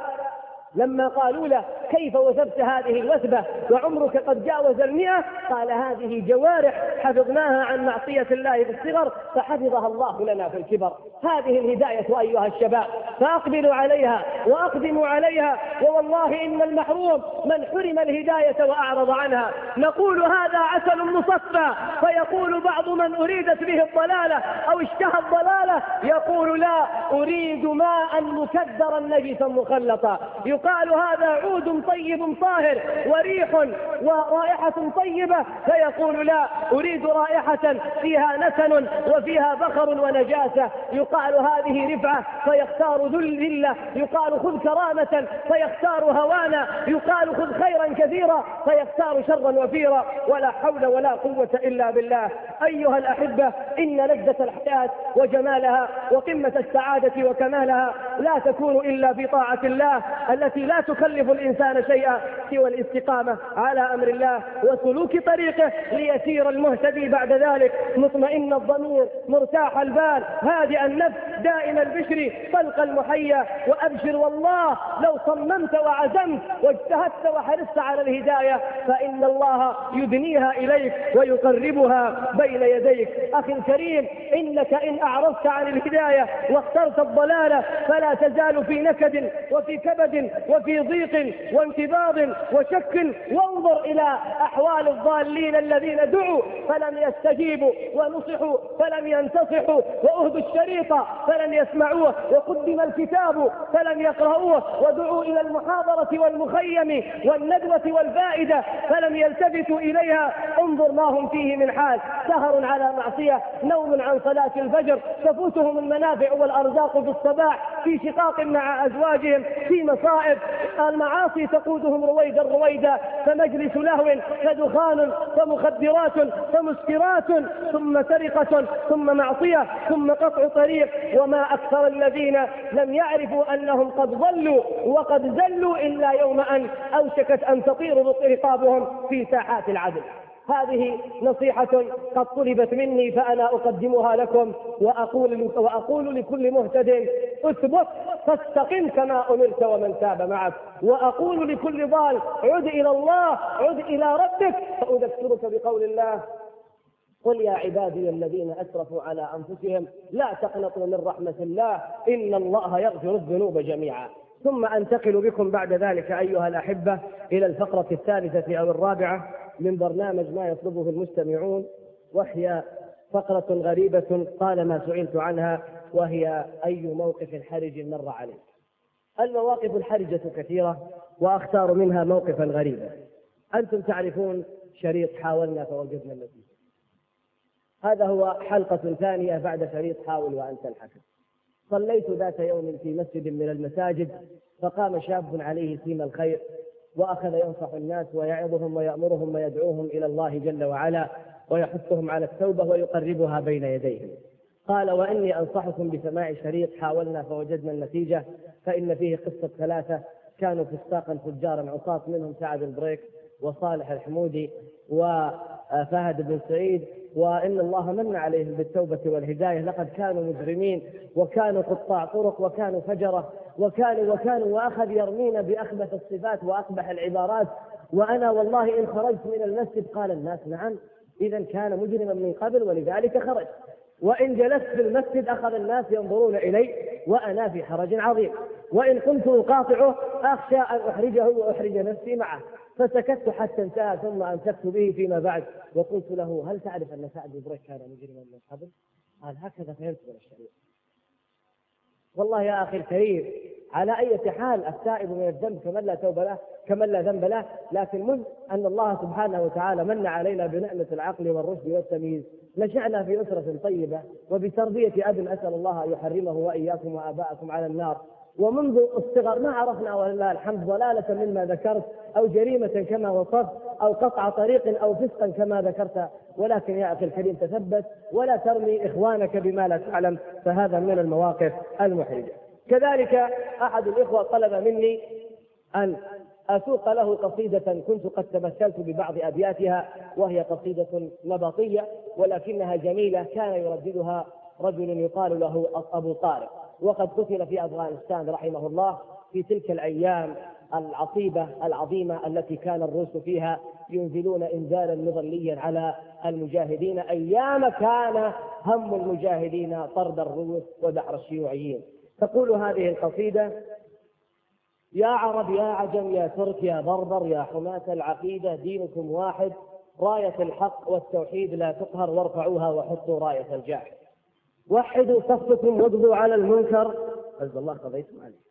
لما قالوا له: كيف وثبت هذه الوثبة وعمرك قد جاوز 100؟ قال: هذه جوارح حفظناها عن معصية الله في الصغر فحفظها الله لنا في الكبر. هذه الهداية أيها الشباب، فأقبلوا عليها وأقدموا عليها، ووالله إن المحروم من حرم الهداية وأعرض عنها. نقول: هذا عسل مصفى، فيقول بعض من أريدت به الضلالة أو اشتهى الضلالة يقول: لا، أريد ماء مكدرا نجسا مخلطا. يقال: هذا عود طيب طاهر وريح ورائحة طيبة، فيقول: لا، أريد رائحة فيها نتن وفيها بخر ونجاسة. يقال: هذه رفعة، فيختار ذلة. يقال: خذ كرامة، فيختار هوانا. يقال: خذ خيرا كثيرا، فيختار شرا وفيرا. ولا حول ولا قوة إلا بالله. أيها الأحبة، إن لذة الحياة وجمالها وقمة السعادة وكمالها لا تكون إلا في طاعة الله التي لا تكلف الإنسان شيئا سوى الاستقامة على أمر الله وسلوك طريقه، ليسير المهتدي بعد ذلك مطمئن الضمير مرتاح البال هادئ النفس دائم البشر طلق المحيا. وأبشر والله لو صممت وعزمت واجتهدت وحرصت على الهداية فإن الله يدنيها إليك ويقربها بين يديك. أخي الكريم، إنك إن أعرضت عن الهداية واخترت الضلالة فلا تزال في نكد وفي كبد وفي ضيق وانتباض وشك، وانظر إلى أحوال الضالين الذين دعوا فلم يستجيبوا، ونصحوا فلم ينتصحوا، وأهدوا الشريط فلم يسمعوه، وقدم الكتاب فلم يقرؤوه، ودعوا إلى المحاضرة والمخيم والندوة والفائدة فلم يلتفتوا إليها. انظر ما هم فيه من حال: سهر على معصية، نوم عن صلاة الفجر، تفوتهم المنافع والأرزاق في الصباح، في شقاق مع أزواجهم، في مصائب. المعاصي تقودهم رويدا، فمجلس لهو، فدخان، فمخدرات، فمسكرات، ثم سرقة، ثم معصية، ثم قطع طريق. وما أكثر الذين لم يعرفوا أنهم قد ضلوا وقد زلوا إلا يوم أن أوشكت أن تطير رقابهم في ساحات العدل. هذه نصيحة قد طلبت مني فأنا أقدمها لكم، وأقول لكل مهتد: اثبت فاستقم كما أمرت ومن تاب معك. وأقول لكل ضال: عد إلى الله، عد إلى ربك. فأذكرك بقول الله: قل يا عبادي الذين أسرفوا على أنفسهم لا تقنطوا من رحمة الله إن الله يغفر الذنوب جميعا. ثم أنتقل بكم بعد ذلك أيها الأحبة إلى الفقرة الثالثة أو الرابعة من برنامج ما يطلبه المستمعون، وهي فقرة غريبة طالما سئلت عنها، وهي: أي موقف حرج مر عليك؟ المواقف الحرجة كثيرة، وأختار منها موقفا غريبا. أنتم تعرفون شريط حاولنا فوجدنا النتيجة. هذا هو حلقة ثانية بعد شريط حاول وأنت الحكم. صليت ذات يوم في مسجد من المساجد، فقام شاب عليه سيم الخير وأخذ ينصح الناس ويعظهم ويأمرهم ويدعوهم إلى الله جل وعلا، ويحثهم على التوبة ويقربها بين يديهم. قال: وإني أنصحكم بسماع شريط حاولنا فوجدنا النتيجة، فإن فيه قصة 3 كانوا فساقا فجارا عصاة، منهم سعد البريك وصالح الحمودي وفهد بن سعيد، وإن الله من عليهم بالتوبة والهداية. لقد كانوا مجرمين، وكانوا قطاع طرق، وكانوا فجرة، وكانوا وأخذ يرمين بأخبث الصفات وأقبح العبارات. وأنا والله إن خرجت من المسجد قال الناس: نعم، إذا كان مجرما من قبل ولذلك خرج. وإن جلست في المسجد أخذ الناس ينظرون إلي وأنا في حرج عظيم، وإن كنت أقاطعه أخشى أن أحرجه وأحرج نفسي معه. فسكت حتى انتهى، ثم أمسكت به فيما بعد وقلت له: هل تعرف أن سعد البريك كان مجرما من قبل؟ قال: هكذا فهمت من الشريعة. والله يا أخي الكريم، على أي حال التائب من الذنب كمن لا ذنب له، لكن منذ أن الله سبحانه وتعالى من علينا بنعمة العقل والرشد والتمييز، نشأنا في أسرة طيبة وبتربية أب أسأل الله أن يحرمه وإياكم وآباءكم على النار. ومنذ الصغر ما عرفنا ولله الحمد ضلالة مما ذكرت، أو جريمة كما وصفت، أو قطع طريق، أو فسقا كما ذكرت. ولكن يا أخي الكريم تثبت ولا ترمي إخوانك بما لا تعلم، فهذا من المواقف المحرجة. كذلك أحد الإخوة طلب مني أن أسوق له قصيدة كنت قد تمثلت ببعض أبياتها، وهي قصيدة نبطية ولكنها جميلة، كان يرددها رجل يقال له أبو طارق، وقد قتل في أفغانستان رحمه الله في تلك الأيام العصيبة العظيمة التي كان الروس فيها ينزلون إنزالا مظليا على المجاهدين، أيام كان هم المجاهدين طرد الروس ودحر الشيوعيين. تقول هذه القصيدة: يا عرب يا عجم يا ترك يا بربر يا حماة العقيدة، دينكم واحد، راية الحق والتوحيد لا تقهر، وارفعوها وحطوا راية الجاحد. وحدوا صفكم واقضوا على المنكر. عز الله قضيتم عليه.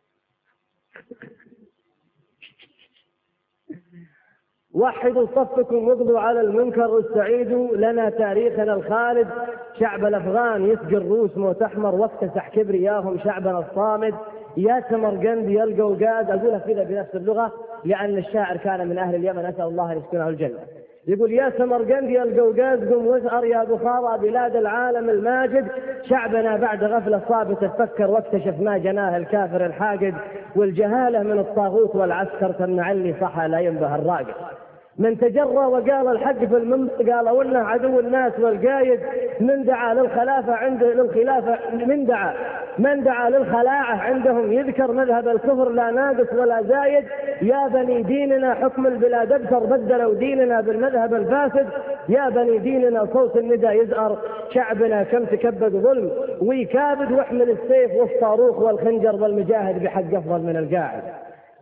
وحدوا صفكم واقضوا على المنكر، واستعيدوا لنا تاريخنا الخالد. شعب الأفغان يسقي الروس موت أحمر، واكتسح كبرياهم شعبنا الصامد. يا سمرقند يا القوقاز. أقولها كذا بنفس اللغة لأن الشاعر كان من أهل اليمن، أسأل الله أن يسكنه الجنة. يقول: يا سمرقند يا القوقاز قم واسعر يا بخارى بلاد العالم الماجد. شعبنا بعد غفلة صابت تفكر، واكتشف ما جناه الكافر الحاقد. والجهالة من الطاغوت والعسكر تمنع اللي صحى لا ينبه الراقد. من تجرى وقال الحق في المنطق قالوا لنا عدو الناس والقايد. من دعا للخلافة عنده للخلافة من دعا للخلاعة عندهم يذكر مذهب الكفر لا ناقص ولا زايد. يا بني ديننا حكم البلاد ابتر، بدلوا ديننا بالمذهب الفاسد. يا بني ديننا صوت الندى يزأر، شعبنا كم تكبد ظلم ويكابد. واحمل السيف والصاروخ والخنجر، والمجاهد بحق أفضل من القاعد.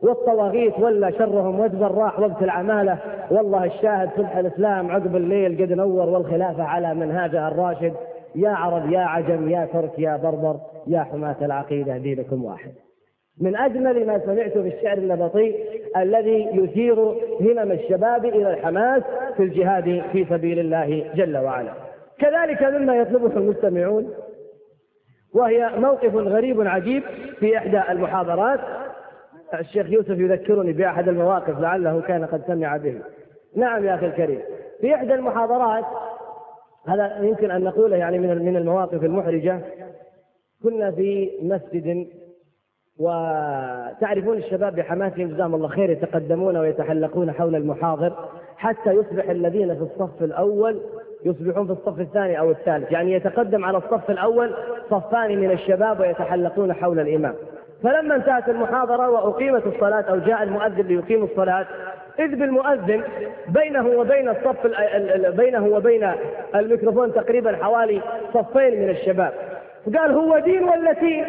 والطواغيت ولا شرهم وادبر، راح وقت العمالة. والله الشاهد صبح الإسلام عقب الليل قد نور، والخلافة على منهاجها الراشد. يا عرب يا عجم يا ترك يا بربر يا حماة العقيدة دينكم واحد. من أجمل ما سمعت في الشعر النبطي الذي يثير همم الشباب إلى الحماس في الجهاد في سبيل الله جل وعلا. كذلك مما يطلبه المستمعون، وهي موقف غريب عجيب في إحدى المحاضرات. الشيخ يوسف يذكرني بأحد المواقف لعله كان قد سمع به. نعم يا أخي الكريم، في إحدى المحاضرات، هذا يمكن أن نقوله يعني من المواقف المحرجة، كنا في مسجد، وتعرفون الشباب بحماسهم جزاهم الله خير يتقدمون ويتحلقون حول المحاضر حتى يصبح الذين في الصف الأول يصبحون في الصف الثاني أو الثالث، يعني يتقدم على الصف الأول صفان من الشباب ويتحلقون حول الإمام. فلما انتهت المحاضرة وأقيمت الصلاة أو جاء المؤذن ليقيم الصلاة، إذ بالمؤذن بينه وبين بينه وبين الميكروفون تقريبا حوالي صفين من الشباب، فقال: هو دين ولا تين؟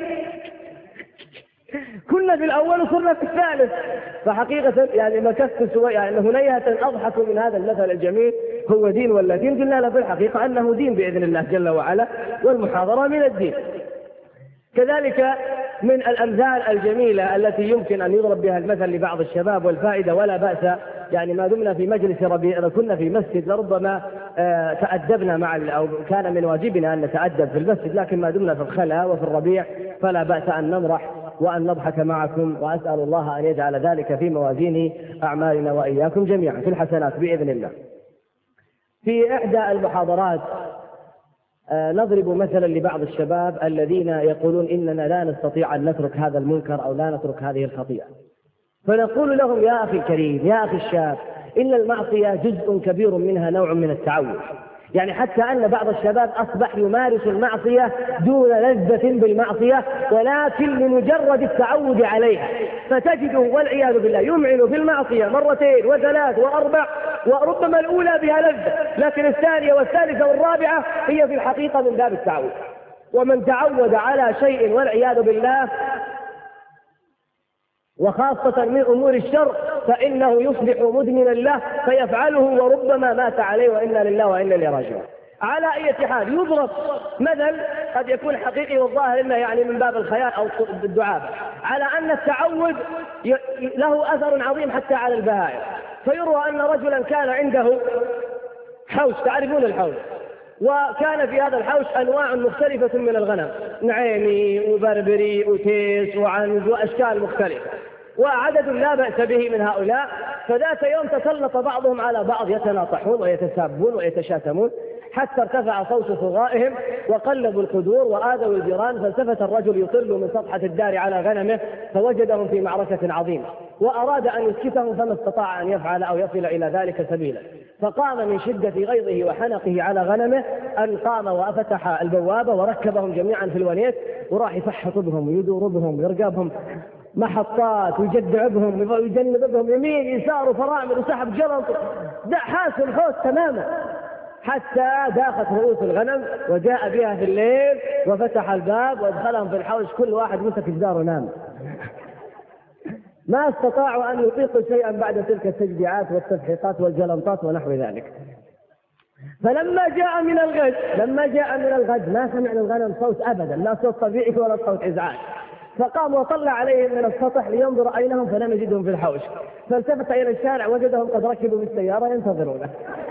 كنا في الأول وصرنا في الثالث. فحقيقة يعني مكثت شوية، يعني هنيهة أضحك من هذا المثل الجميل، هو دين ولا تين؟ قلنا له في الحقيقة أنه دين بإذن الله جل وعلا، والمحاضرة من الدين. كذلك من الأمثال الجميلة التي يمكن أن يضرب بها المثل لبعض الشباب والفائدة ولا بأس، يعني ما دمنا في مجلس ربيع، كنا في مسجد لربما تأدبنا أو كان من واجبنا أن نتأدب في المسجد، لكن ما دمنا في الخلا وفي الربيع فلا بأس أن نمرح وأن نضحك معكم، وأسأل الله أن يجعل ذلك في موازين أعمالنا وإياكم جميعا في الحسنات بإذن الله. في إحدى المحاضرات نضرب مثلا لبعض الشباب الذين يقولون إننا لا نستطيع أن نترك هذا المنكر أو لا نترك هذه الخطيئة، فنقول لهم: يا أخي الكريم يا أخي الشاب، إن المعصية جزء كبير منها نوع من التعود، يعني حتى أن بعض الشباب أصبح يمارس المعصية دون لذة بالمعصية، ولكن لمجرد التعود عليها، فتجده والعياذ بالله يمعن في المعصية مرتين وثلاث وأربع، وربما الأولى بها لذة، لكن الثانية والثالثة والرابعة هي في الحقيقة من باب التعود. ومن تعود على شيء والعياذ بالله وخاصة من أمور الشر فإنه يصبح مدمنا له فيفعله وربما مات عليه، وإنا لله وإنا إليه راجعون. على أي حال يضرب مثل قد يكون حقيقي والظاهر إنه يعني من باب الخيال أو الدعابة، على أن التعود له أثر عظيم حتى على البهائم. فيروى أن رجلا كان عنده حوش، تعرفون الحوش، وكان في هذا الحوش أنواع مختلفة من الغنم، نعيمي وبربري وتيس وعنز وأشكال مختلفة، وعدد لا بأس به من هؤلاء. فذات يوم تسلط بعضهم على بعض يتناطحون ويتسابون ويتشاتمون، حتى ارتفع صوت صغائهم وقلبوا القدور وآذوا الجيران. فالتفت الرجل يطل من سطحة الدار على غنمه فوجدهم في معركة عظيمة، وأراد أن يسكتهم فما استطاع أن يفعل أو يصل إلى ذلك سبيلا. فقام من شدة غيظه وحنقه على غنمه أن قام وفتح البوابة وركبهم جميعا في الونيت، وراح يفحط بهم ويدور بهم ويرقبهم محطات ويجدع بهم ويجنب بهم يمين يسار وفرامل وسحب جلط، حاس الحوت تماما، حتى داخت رؤوس الغنم وجاء بها في الليل وفتح الباب وادخلهم في الحوش، كل واحد مسك جدار ونام. ما استطاعوا أن يطيقوا شيئا بعد تلك التشجيعات والتفحيطات والجلنطات ونحو ذلك. فلما جاء من الغد ما سمعنا الغنم صوت أبدا، لا صوت طبيعي ولا صوت إزعاج. فقام وطلع عليهم من السطح لينظر أينهم فلم يجدهم في الحوش، فالتفت إلى الشارع وجدهم قد ركبوا بالسيارة ينتظرونه.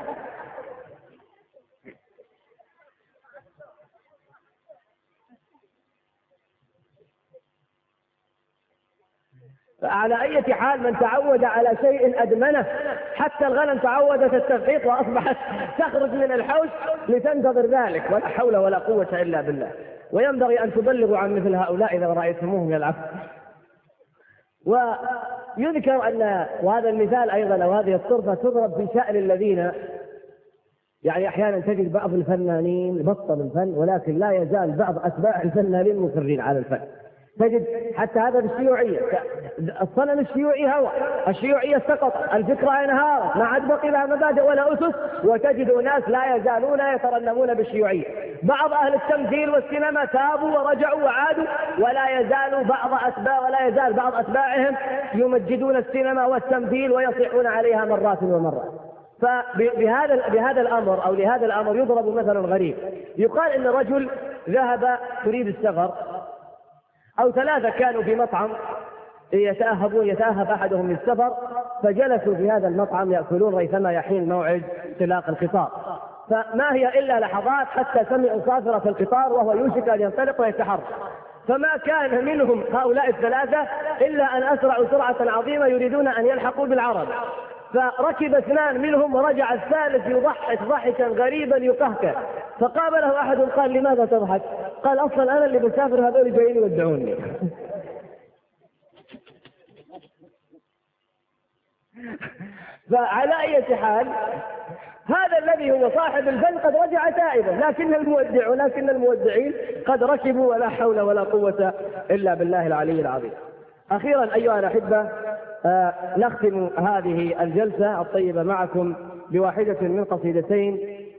على أي حال من تعود على شيء أدمنه، حتى الغنم تعودت التفحيط وأصبحت تخرج من الحوش لتنتظر ذلك، ولا حول ولا قوة إلا بالله. وينبغي أن تبلغوا عن مثل هؤلاء إذا رأيتموهم يلعبون. ويذكر أن وهذا المثال أيضا أو هذه الصرفة تضرب في شأن الذين يعني أحيانا تجد بعض الفنانين بطل الفن، ولكن لا يزال بعض أتباع الفنانين مصرين على الفن. تجد حتى هذا بالشيوعية، الصنم الشيوعي هوى، الشيوعية سقط، الفكرة انهارت، ما عاد بقي لها مبادئ ولا أسس، وتجد ناس لا يزالون يترنمون بالشيوعية. بعض أهل التمثيل والسينما تابوا ورجعوا وعادوا، ولا يزال بعض أتباعهم يمجدون السينما والتمثيل ويصيحون عليها مرات ومرات. فبهذا الأمر أو لهذا الأمر يضرب مثل غريب. يقال إن رجل ذهب يريد السفر، أو ثلاثة كانوا في مطعم يتأهب أحدهم للسفر، فجلسوا في هذا المطعم يأكلون ريثما يحين موعد انطلاق القطار، فما هي إلا لحظات حتى سمعوا صافرة القطار وهو يوشك أن ينطلق ويتحرك، فما كان منهم هؤلاء الثلاثة إلا أن أسرعوا سرعة عظيمة يريدون أن يلحقوا بالعرب، فركب اثنان منهم ورجع الثالث يضحك ضحكا غريبا يقهقه، فقابله أحد قال: لماذا تضحك؟ قال: أصلا أنا اللي بسافر، هذول جايين يودعوني. فعلى أي حال هذا الذي هو صاحب الفن قد رجع تائبا، لكن المودعين قد ركبوا، ولا حول ولا قوة إلا بالله العلي العظيم. أخيرا أيها الأحبة، نختم هذه الجلسة الطيبة معكم بواحدة من قصيدتين،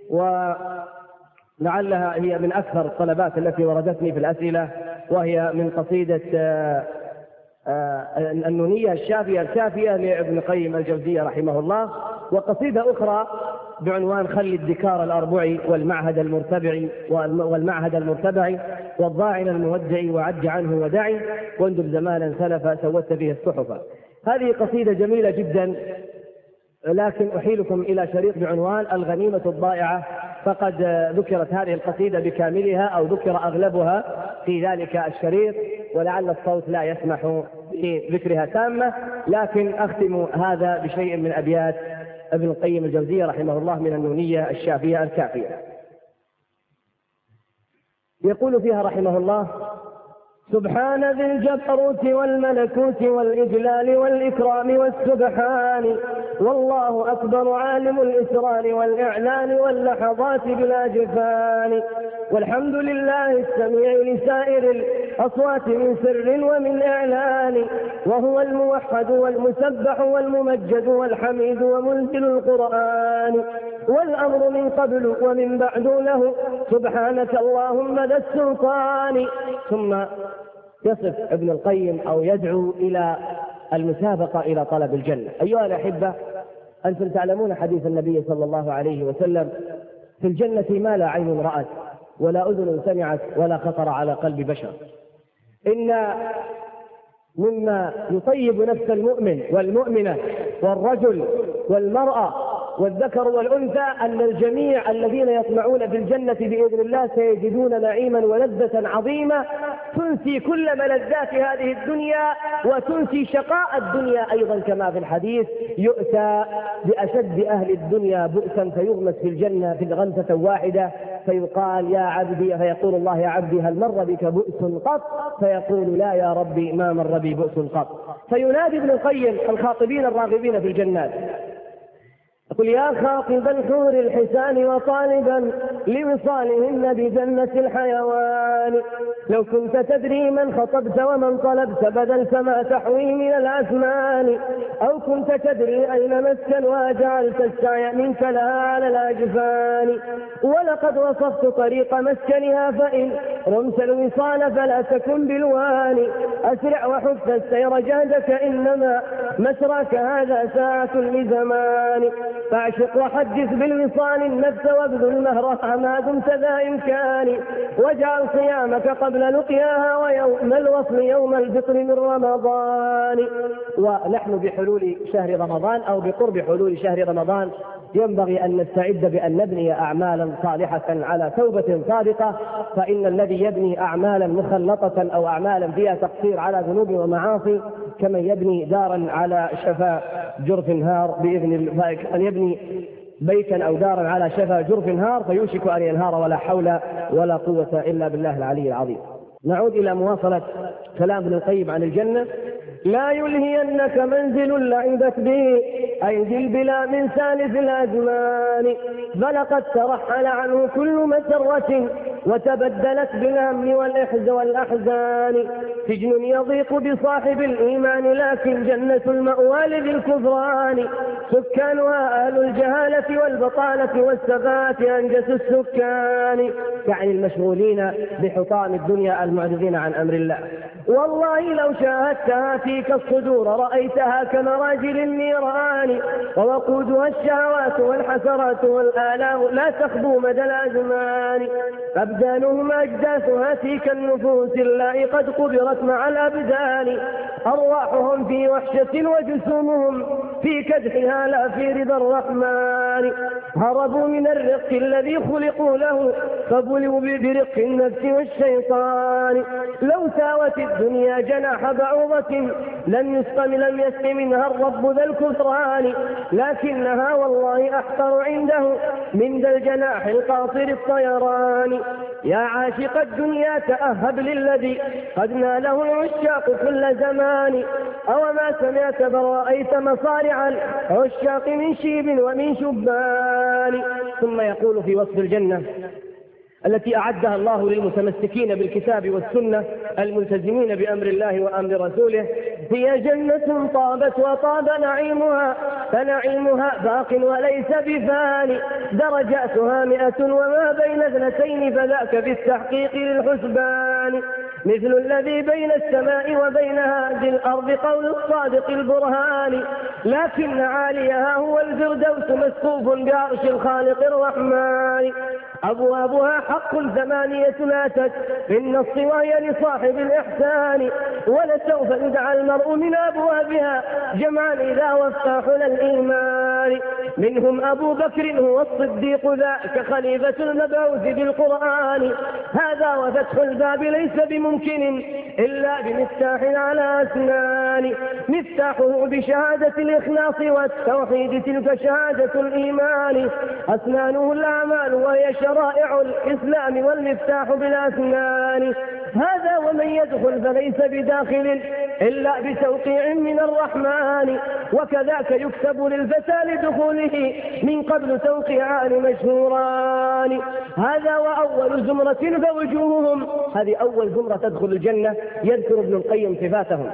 ولعلها هي من أكثر الطلبات التي وردتني في الأسئلة، وهي من قصيدة النونية الشافية لابن القيم الجوزية رحمه الله، وقصيدة أخرى بعنوان خل الدكار الأربعي والمعهد المرتبع والضاعن المودع وعج عنه ودعي واندب زمانا سلف سوت به الصحف. هذه قصيدة جميلة جدا، لكن أحيلكم إلى شريط بعنوان الغنيمة الضائعة، فقد ذكرت هذه القصيدة بكاملها أو ذكر أغلبها في ذلك الشريط، ولعل الصوت لا يسمح بذكرها تامة، لكن أختم هذا بشيء من أبيات ابن القيم الجوزية رحمه الله من النونية الشافية الكافية. يقول فيها رحمه الله: سبحان ذي الجبروت والملكوت والإجلال والإكرام والسبحان، والله أكبر عالم الإسرار والإعلان واللحظات بلا جفان، والحمد لله السميع لسائر الأصوات من سر ومن إعلان، وهو الموحد والمسبح والممجد والحميد ومنزل القرآن، والأمر من قبل ومن بعد له سبحانك اللهم ذا السلطان. ثم يصف ابن القيم أو يدعو إلى المسابقة إلى طلب الجنة. أيها الأحبة، أنتم تعلمون حديث النبي صلى الله عليه وسلم: في الجنة ما لا عين رأت ولا أذن سمعت ولا خطر على قلب بشر. إن مما يطيب نفس المؤمن والمؤمنة والرجل والمرأة والذكر والأنثى أن الجميع الذين يطمعون في الجنة بإذن الله سيجدون نعيما ولذة عظيمة تنسي كل ملذات هذه الدنيا وتنسي شقاء الدنيا أيضا، كما في الحديث: يؤتى بأشد أهل الدنيا بؤسا فيغمس في الجنة في غمسة واحدة، فيقال: يا عبدي، فيقول الله: يا عبدي هل مر بك بؤس قط؟ فيقول: لا يا ربي ما مر بي بؤس قط. فينادي ابن القيم الخاطبين الراغبين في الجنات يقول: يا خاطب الحور الحسان وطالبا لوصالهن بجنة الحيوان، لو كنت تدري من خطبت ومن طلبت بذلت ما تحوي من الأزمان، أو كنت تدري أين مسكن وجعلت السعي منك لها على الأجفان، ولقد وصفت طريق مسكنها فإن رمت الوصال فلا تكن بالوان، أسرع وحف السير جهدك إنما مسراك هذا ساعة لزمان، فاعشق وحدث بالوصال النفس وابذل مهرها ما دمت ذا إمكان، واجعل صيامك قبل لقياها ويوم الوصل يوم الفطر من رمضان. ونحن بحلول شهر رمضان أو بقرب حلول شهر رمضان ينبغي أن نستعد بأن نبني أعمالا صالحة على توبة صادقة، فإن الذي يبني أعمالا مخلطة أو أعمالا فيها تقصير على ذنوب ومعاصي كمن يبني دارا على شفا جرف هار بإذن الله، أن يبني بيتا أو دارا على شفا جرف هار فيوشك أن ينهار، ولا حول ولا قوة إلا بالله العلي العظيم. نعود إلى مواصلة كلام ابن القيم عن الجنة: لا يلهينك منزل لعبت به أيدي البلا من سالف الأزمان، فلقد ترحل عنه كل مسرة وتبدلت بالهم والأحزان. سجن يضيق بصاحب الإيمان لكن جنة المأوى لذي الكفران. سكانها أهل الجهالة والبطالة والسفات أنجس السكان، يعني المشغولين بحطام الدنيا المعرضين عن أمر الله. والله لو شاهدتها فيك الصدور رأيتها كمراجل النيران، ووقودها الشهوات والحسرات والآلام لا تخبو مدى الأزمان. أبدانهم أجداثها فيك النفوس اللائي قد قبرت مع الأبدان. أرواحهم في وحشة وجسومهم في كدحها لا في رضا الرحمن. هربوا من الرق الذي خلقوا له فبلوا برق النفس والشيطان. لو ساوت الدنيا جناح بعوضة لم يسق منها الرب ذا الكفران، لكنها والله أحقر عنده من ذا الجناح القاصر الطيران. يا عاشق الدنيا تأهب للذي قد ناله العشاق كل زمان. أو ما سمعت بل رأيت مصارع العشاق من شيب ومن شبان. ثم يقول في وصف الجنة التي أعدها الله للمتمسكين بالكتاب والسنة الملتزمين بأمر الله وأمر رسوله: هي جنة طابت وطاب نعيمها فنعيمها باق وليس بفاني. درجاتها 100 وما بين 2 فذاك بالتحقيق للحسبان. مثل الذي بين السماء وبين هذه الأرض قول الصادق البرهان. لكن عاليها هو الفردوس مسقوف بعرش الخالق الرحمن. أبوابها حق 8 آتت في النص وهي لصاحب الإحسان. ولسوف يدعى المرء من أبوابها جمعا إذا وفى حلى الإيمان. منهم أبو بكر هو الصديق ذاك خليفة المبعوث بالقرآن. هذا وفتح الباب ليس بممكن إلا بمفتاح على أسنان. مفتاحه بشهادة الإخلاص والتوحيد تلك شهادة الإيمان. أسنانه الأعمال وهي شرائع الإسلام والمفتاح بالأسنان. هذا ومن يدخل فليس بداخل إلا بتوقيع من الرحمن. وكذاك يكتب للفتى لدخوله من قبل توقيعان مشهوران. هذا وأول زمرة فوجوههم، هذه أول زمرة تدخل الجنة. يذكر ابن القيم صفاتهم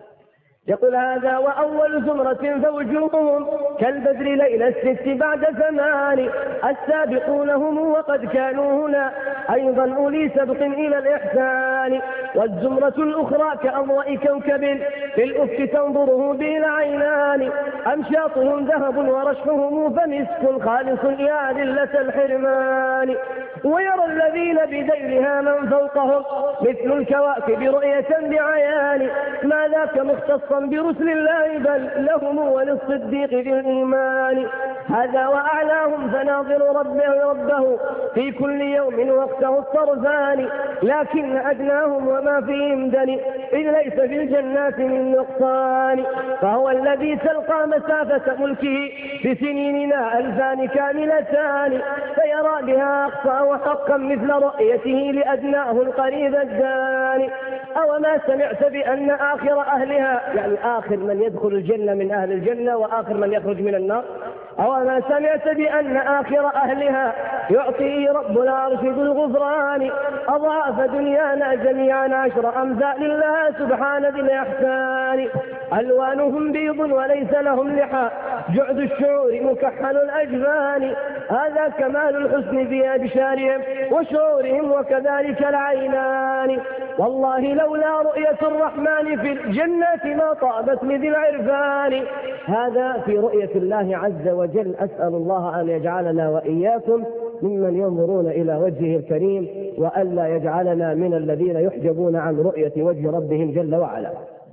يقول: هذا وأول زمرة فوجوههم كالبدر ليلة 6 بعد 8. السابقون هم وقد كانوا هنا أيضا أولي سبق إلى الإحسان. والزمرة الأخرى كأضواء كوكب في الأفق تنظره به العينان. أمشاطهم ذهب ورشحهم فمسك خالص يا ذلة الحرمان. ويرى الذين بديرها من فوقهم مثل الكواكب رؤية بعيان. ما ذاك مختصا برسل الله بل لهم وللصديق بالإيمان. هذا وأعلاهم فناظر ربه في كل يوم وقته الطرفان. لكن أدناهم وما فيهم دني إذ ليس في الجنات من نقصان. فهو الذي تلقى مسافة ملكه بسنيننا 2000 كاملتان. فيرى بها أقصى وحقا مثل رؤيته لأدناه القريب الداني. أو ما سمعت بأن آخر أهلها، يعني آخر من يدخل الجنة من أهل الجنة وآخر من يخرج من النار، أو ما سمعت بأن آخر أهلها يعطي رب العرش ذو الغفران أضعاف دنيانا جميعا 10 أمثال الله سبحانه ذي الإحسان. ألوانهم بيض وليس لهم لحى جعد الشعور مكحل الأجفان. هذا كمال الحسن في أبشارهم وشعورهم وكذلك العينان. والله لولا رؤية الرحمن في الجنة ما طابت لذي العرفان. هذا في رؤية الله عز وجل. أسأل الله أن يجعلنا وإياكم ممن ينظرون إلى وجهه الكريم، وألا يجعلنا من الذين يحجبون عن رؤية وجه ربهم جل وعلا.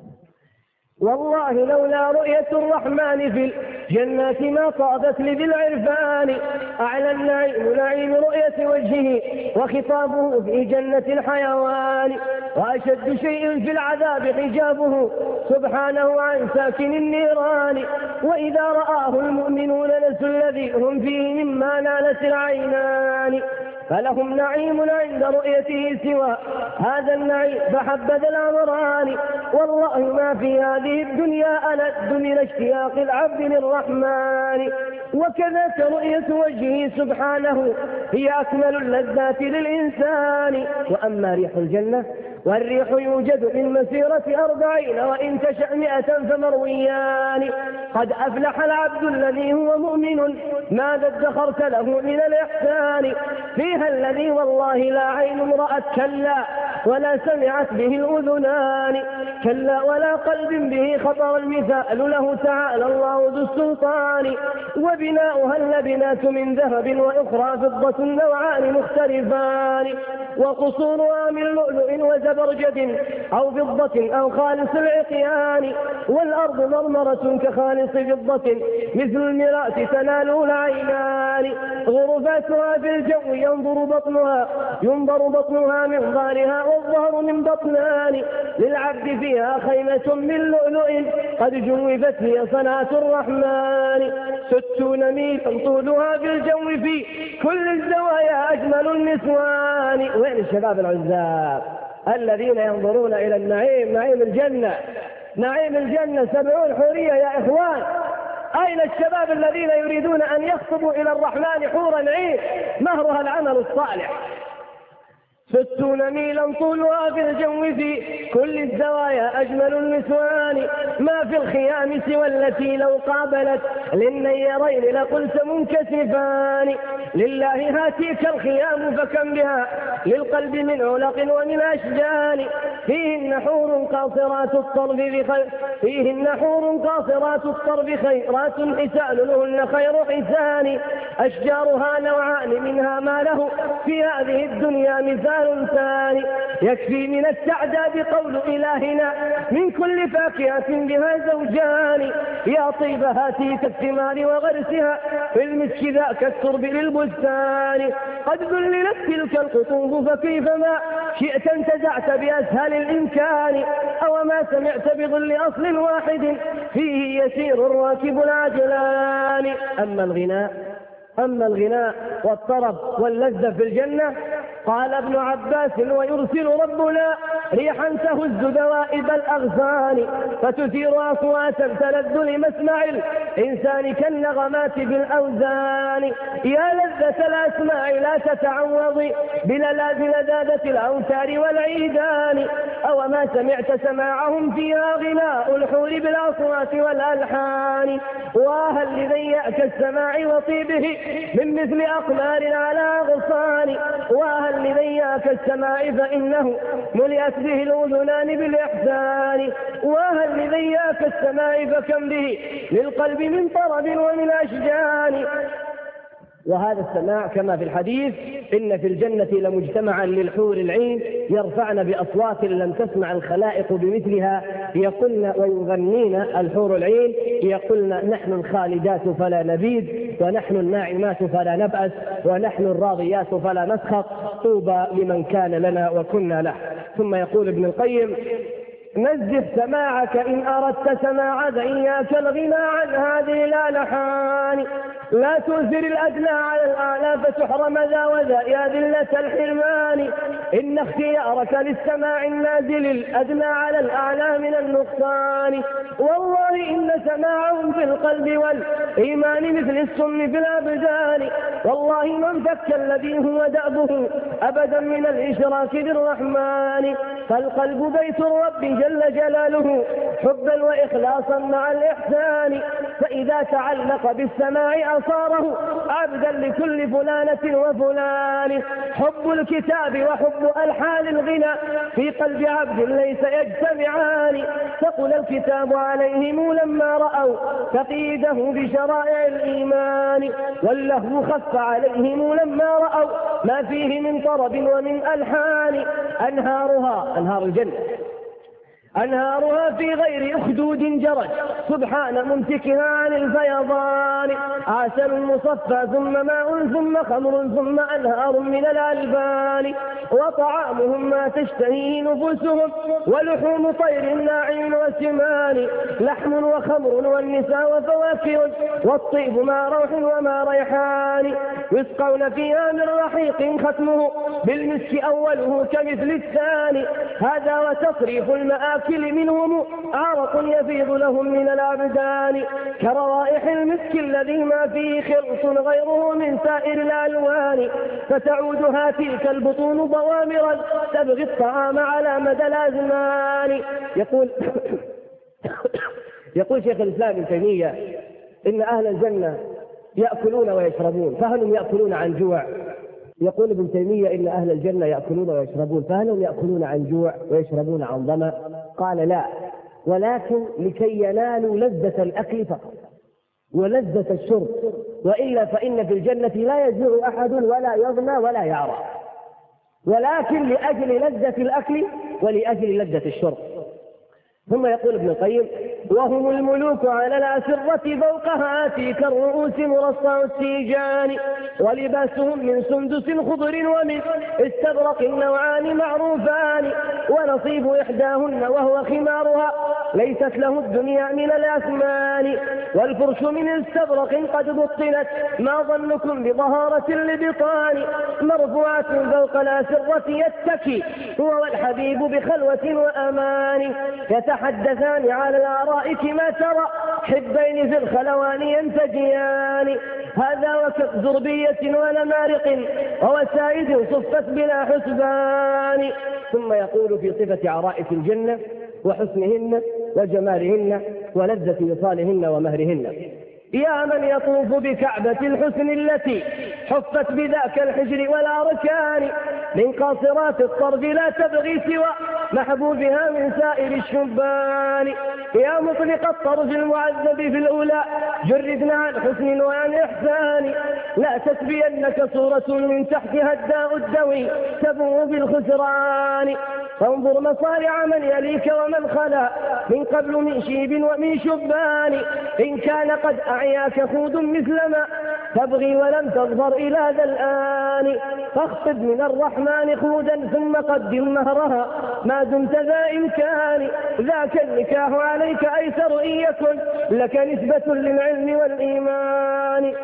والله لولا رؤية الرحمن في الجنة ما طابت لذي العرفان. أعلى النعيم نعيم رؤية وجهه وخطابه في جنة الحيوان. وأشد شيء في العذاب حجابه سبحانه عن ساكن النيران. وإذا رآه المؤمنون نسوا الذي هم فيه مما نالت العينان. فلهم نعيم عند رؤيته سوى هذا النعيم فحبذا الأمران. والله ما في هذه الدنيا ألد من اشتياق العبد للرحمن. وكذاك رؤية وجهه سبحانه هي أكمل اللذات للإنسان. وأما ريح الجنة والريح يوجد من مسيرة 40 وإن تشأ 100 فمرويان. قد أفلح العبد الذي هو مؤمن ماذا ادخرت له من الإحسان. فيها الذي والله لا عين رأت كلا ولا سمعت به الأذنان، كلا ولا قلب به خطر المثال له تعالى الله ذو السلطان. وبناؤها اللبنات من ذهب وأخرى فضة نوعان مختلفان، وقصورها من لؤلؤ وزبرجد أو فضة أو خالص العقيان. والأرض مرمرة كخالص فضة مثل المراء تناله العينان. غرفاتها في الجو ينظر بطنها من ظهرها والظهر من بطنان. للعبد فيها خيمة من لؤلؤ قد جوفت هي صنعة الرحمن. 60 ميلا طولها في الجو في كل الزوايا أجمل النسوان. وين الشباب العزاب الذين ينظرون إلى النعيم، نعيم الجنة، نعيم الجنة 70 حورية يا إخوان؟ أين الشباب الذين يريدون أن يخطبوا إلى الرحمن حورا عين مهرها العمل الصالح؟ 60 ميلا طولها في الجو في كل الزوايا أجمل النسوان. ما في الخيام سوى التي لو قابلت للنيرين لقلت منكسفان. لله هاتيك الخيام فكم بها للقلب من علق ومن أشجان. فيهن حور قاصرات الطرف خيرات حسان لهن خير حسان. أشجارها نوعان منها ما له في هذه الدنيا مثال ثاني. يكفي من التعداد قول إلهنا من كل فاكهة بها زوجان. يا طيب هاتيك الثمار وغرسها في المسك ذاك الترب للبستان. قد ذللت تلك القطوف فكيفما شئت انتزعت بأسهل الإمكان. أو ما سمعت بظل أصل واحد فيه يسير الراكب العجلان. أما الغناء والطرب واللذة في الجنة قال ابن عباس ويرسل ربنا ريحا تهز دوائب الأغصان فتثير أصواتا تلذ لمسمع الإنسان كالنغمات بالأوزان. يا لذة الأسماع لا تتعوض بلذاذة الأوتار والعيدان. أو ما سمعت سماعهم فيها غناء الحور بالأصوات والألحان. وهل لذيأك السماع وطيبه من مثل أقمار على أغصان. وهل لذياك السماع فإنه ملئت به الأذنان بالإحسان. وهل لذياك السماع فكم به للقلب من طرب ومن أشجان. وهذا السماع كما في الحديث إن في الجنة لمجتمعا للحور العين يرفعن بأصوات لم تسمع الخلائق بمثلها يقولن ويغنين الحور العين يقولن نحن الخالدات فلا نبيد ونحن الناعمات فلا نبأس ونحن الراضيات فلا نسخط طوبى لمن كان لنا وكنا له. ثم يقول ابن القيم نزه سماعك إن أردت سماع ذياك الغنى عن هذه الألحان. لا تؤثر الأدنى على الأعلى فتحرم ذا وذا يا ذلة الحرمان. إن اختيارك للسماع النازل الأدنى على الأعلى من النقصان. والله إن سماعهم في القلب والإيمان مثل السم في الأبدان. والله من فك الذي هو دأبه أبدا من الإشراك بالرحمن. فالقلب بيت الرب جل جلاله حبا وإخلاصا مع الإحسان. فإذا تعلق بالسماع أصاره عبدا لكل فلانة وفلان. حب الكتاب وحب ألحان الغنى في قلب عبد ليس يجتمعان. ثقل الكتاب عليهم لما رأوا تقييده بشرائع الإيمان. واللهو خف عليهم لما رأوا ما فيه من طرب ومن ألحان. أنهار الجنة أنهارها في غير أخدود جرت سبحان ممسكها عن الفيضان. عسل مصفى ثم ماء ثم خمر ثم أنهار من الألبان. وطعامهم ما تشتهيه نفوسهم ولحوم طير ناعم وسمان. لحم وخمر والنساء وفواكه والطيب ما روح وما ريحان. يسقون فيها من رحيق ختمه بالمسك أوله كمثل الثاني. هذا وتصريف المآكل الآكل منهم عرق يفيض لهم من الأبدان كروائح المسك الذي ما فيه خلط غيره من سائر الألوان، فتعودها تلك البطون ضوامرا تبغي الطعام على مدى الأزمان. يقول شيخ الإسلام ابن تيمية إن أهل الجنة يأكلون ويشربون، فهل هم يأكلون عن جوع؟ يقول ابن تيمية إن أهل الجنة يأكلون ويشربون، فهل هم يأكلون عن جوع ويشربون عن ظمأ؟ قال لا، ولكن لكي ينالوا لذة الأكل فقط ولذة الشرب، وإلا فإن في الجنة لا يجوع أحد ولا يظمأ ولا يعرى، ولكن لأجل لذة الأكل ولأجل لذة الشرب. ثم يقول ابن القيم: وهم الملوك على الأسرة فوقها تلك الرؤوس مرصع السيجان، ولباسهم من سندس خضر ومن استبرق نوعان معروفان، ونصيب إحداهن وهو خمارها ليست له الدنيا من الأثمان، والفرش من استبرق قد بطنت ما ظنكم بظهارة لبطان، مرفوعة فوق الأسرة يتكي هو والحبيب بخلوة وأمان، يتحدثان على الأرائك ما ترى حبين في الخلوان ينتجيان، هذا وكأس زربية ونمارق ووسائد صفت بلا حسبان. ثم يقول في صفة عرائس الجنة وحسنهن وجمالهن ولذة وصالهن ومهرهن: يا من يطوف بكعبة الحسن التي حفت بذاك الحجر والأركان، من قاصرات الطرف لا تبغي سوى محبوبها من سائر الشبان، يا مطلق الطرف المعذب في الأولى جردنا عن حسن وعن إحسان، لا تسبينك صورة من تحتها الداء الدوي تبوء بالخسران، فانظر مصارع من يليك ومن خلا من قبل من شيب ومن شبان، إن كان قد أعياك خود مثل ما تبغي ولم تظهر إلى ذا الآن، فاخطب من الرحمن خودا ثم قدم مهرها ما دمت ذا إمكان، ذاك النكاح عليك أيسر إن يكن لك نسبة للعلم والإيمان،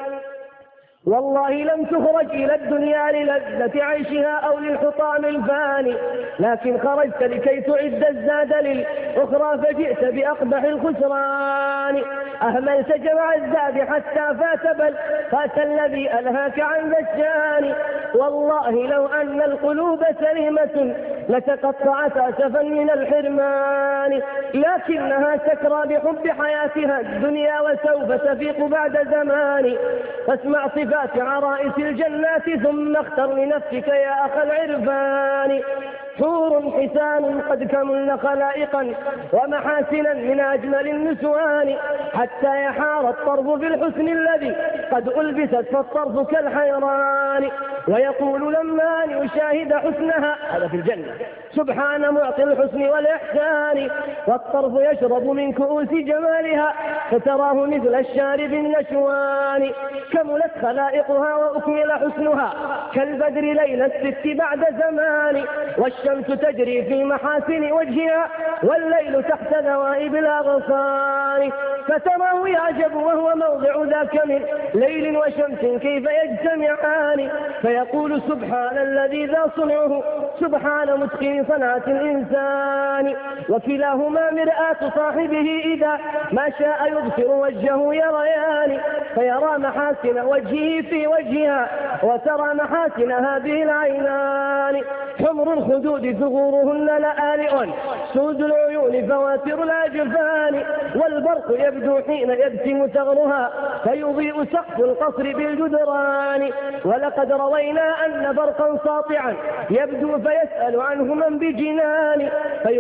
والله لم تخرج إلى الدنيا للذة عيشها أو للحطام الفاني، لكن خرجت لكي تعد الزاد للأخرى فجئت بأقبح الخسران، أهملت جمع الزاد حتى فات بل فات الذي ألهاك عن ذا الشان، والله لو أن القلوب سليمة لتقطعت أسفا من الحرمان، لكنها سكرى بحب حياتها الدنيا وسوف تفيق بعد زمان، فاسمع صفات عرائس الجنات ثم اختر لنفسك يا أخ العرفان، حور حسان قد كملن خلائقا ومحاسنا من أجمل النسوان، حتى يحار الطرف في الحسن الذي قد ألبست فالطرف كالحيران، ويقول لما أن يشاهد حسنها هذا في الجنة سبحان معطي الحسن والإحسان، والطرف يشرب من كؤوس جمالها فتراه مثل الشارب النشوان، كملت خلائقها وأكمل حسنها كالبدر ليلة الست بعد زمان، والشمس تجري في محاسن وجهها والليل تحت ذوائب الأغصان، فتراه يعجب وهو موضع ذاك من ليل وشمس كيف يجتمعان، فيقول سبحان الذي ذا صنعه سبحان متقن صنعة الإنسان، وكلاهما مرآة صاحبه إذا ما شاء يبصر وجهه يريان، فيرى محاسن وجهه في وجهها وترى محاسن هذه العينان، حمر الخدود ثغورهن لآلئ سود العيون فواتر الأجفان، والبرق يبدو حين يبتم ثغرها فيضيء سقف القصر بالجدران، ولقد روينا أن برقا ساطعا يبدو فيسأل عنه من بجنان،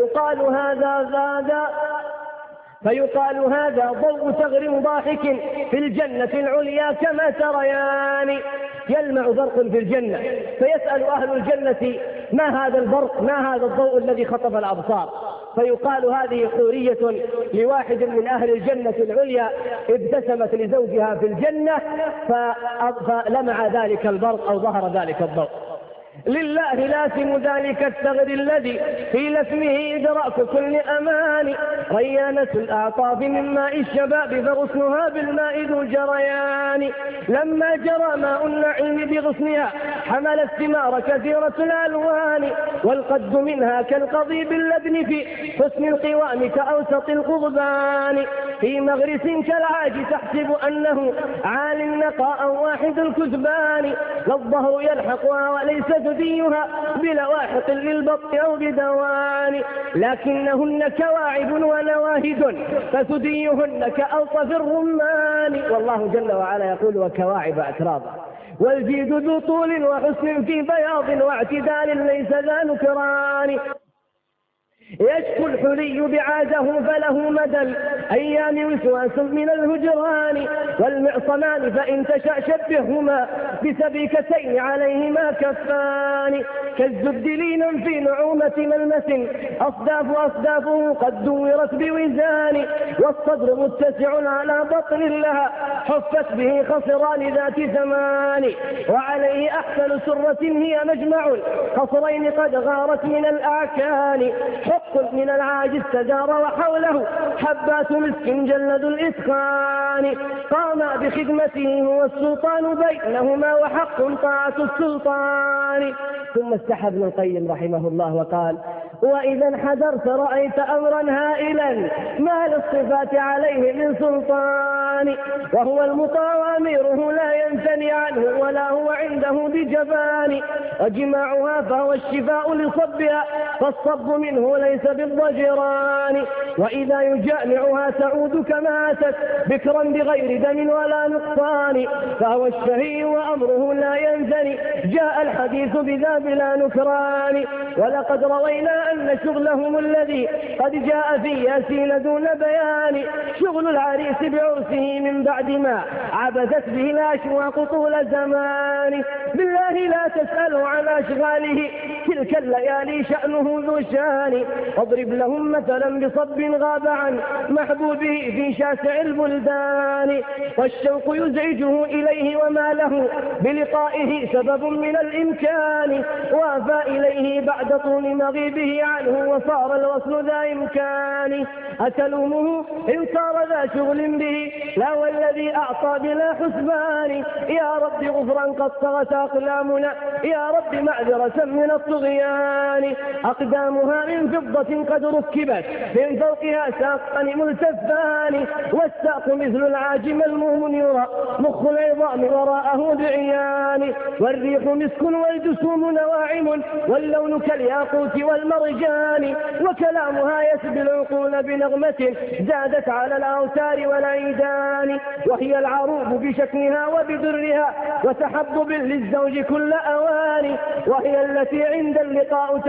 فيقال هذا ضوء ثغر ضاحك في الجنة العليا كما تريان، يلمع برق في الجنة فيسأل أهل الجنة ما هذا البرق ما هذا الضوء الذي خطف الأبصار، فيقال هذه حورية لواحد من أهل الجنة العليا ابتسمت لزوجها في الجنة فلمع ذلك البرق أو ظهر ذلك الضوء. لله لازم ذلك الثغر الذي في لثمه إدراك كل أمان. ريانة الأعطاف من ماء الشباب فغصنها بالماء ذو جريان. لما جرى ماء النعيم بغصنها حمل الثمار كثيرة الألوان. والقد منها كالقضيب اللبن في حسن القوام كأوسط القضبان. في مغرس كالعاج تحسب أنه عال النقاء واحد الكثبان. للظهر يلحقها وليس ثديها بلواحق للبط أو بدوان. لكنهن كواعب ونواهد فثديهن كألطف الرمان. والله جل وعلا يقول وكواعب أترابا. والجيد ذو طول وحسن في بياض واعتدال ليس ذا نكران. يشكو الحلي بعاده فله مدى الأيام وسواس من الهجران. والمعصمان فإن تشاء شبههما بسبيكتين عليهما كفان. كالزبد لينا في نعومة ملمس أصدافه قد دورت بوزان. والصدر متسع على بطن لها حفت به خصران ذات زمان. وعليه أحسن سرة هي مجمع الخصرين قد غارت من الأعكان. حق من العاج استدار وحوله حبات مسك جلد الإسخان. قام بخدمته هو السلطان بينهما وحق طاعة السلطان. ثم استحى ابن القيم رحمه الله وقال وإذا انحدرت رأيت أمرا هائلا ما للصفات عليه من سلطان. وهو المطاع أميره لا ينثني عنه ولا هو عنده بجبان. وجماعها فهو الشفاء لصبها فالصب منه ليس بالضجران. وإذا يجامعها تعود كما أتت بكرا بغير دم ولا نقصان. فهو الشهي وأمره لا ينثني جاء الحديث بذا بلا نكران. ولقد روينا أن شغلهم الذي قد جاء في ياسين دون بيان شغل العريس بعرسه من بعد ما عبثت به الأشواق طول زمان. بالله لا تسألوا عن أشغاله تلك الليالي شأنه ذو شان. واضرب لهم مثلا بصب غاب عن محبوبه في شاسع البلدان. والشوق يزعجه إليه وما له بلقائه سبب من الإمكان. وافى إليه بعد طول مغيبه عنه وصار الوصل ذا إمكان. أتلومه إن صار ذا شغل به لا والذي أعطى بلا حسبان. يا رب غفرا قد طغت أقلامنا يا رب معذرة من الطغيان. أقدامها من فضة قد ركبت من فوقها ساقان ملتفان. والساق مثل العاجم المهم يرى مخ العظام وراءه بعيان. والريح مسك والجسوم نواعم واللون كالياقوت والمرجان. وكلامها يسبي العقول بنغمة زادت على الأوتار والعيدان. وهي العروب بشكلها وبدرها وتحبب للزوج كل أوان. وهي التي عند اللقاء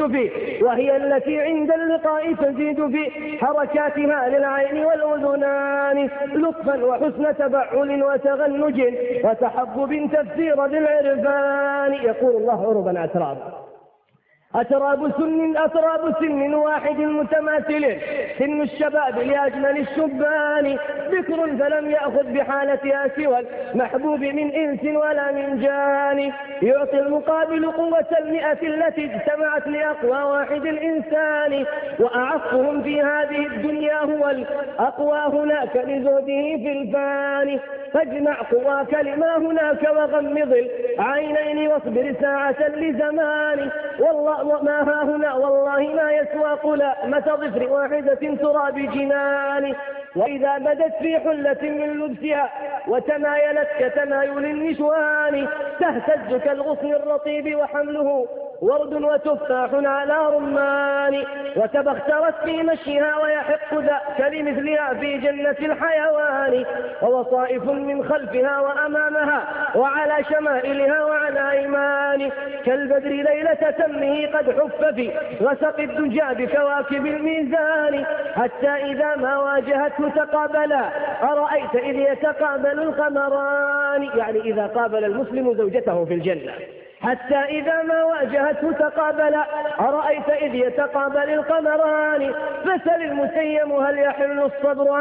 تزيد في حركاتها للعين والأذنان لطفا وحسن تبعل وتغنج وتحبب تفسير بالعرفان. يقول الله عربا أتراب سن واحد متماثل سن الشباب لأجمل الشبان. ذكر فلم يأخذ بحالتها سوى المحبوب من إنس ولا من جان. يعطي المقابل قوة المئة التي اجتمعت لأقوى واحد الإنسان. وأعفهم في هذه الدنيا هو الأقوى هناك لزهده في الفان. فاجمع قواك لما هناك وغمض العينين واصبر ساعة لزمان. والله ما ها هنا والله ما يسوى قلامة ظفر واحدة ترى بجنان. وإذا بدت في حلة من لبسها وتمايلت كتمايل النشوان تهتز كالغصن الرطيب وحمله ورد وتفاح على رمان. وتبخترت في مشيها ويحق ذاك لمثلها في جنة الحيوان. ووصائف من خلفها وأمامها وعلى شمائلها وعلى أيمان. كالبدر ليلة تمه قد حف في غسق الدجى بكواكب الميزان. حتى إذا ما واجهته تقابلا أرأيت إذ يتقابل القمران. يعني إذا قابل المسلم زوجته في الجنة. حتى إذا ما واجهته تقابل أرأيت إذ يتقابل القمران. فسل المتيم هل يحل الصبر عن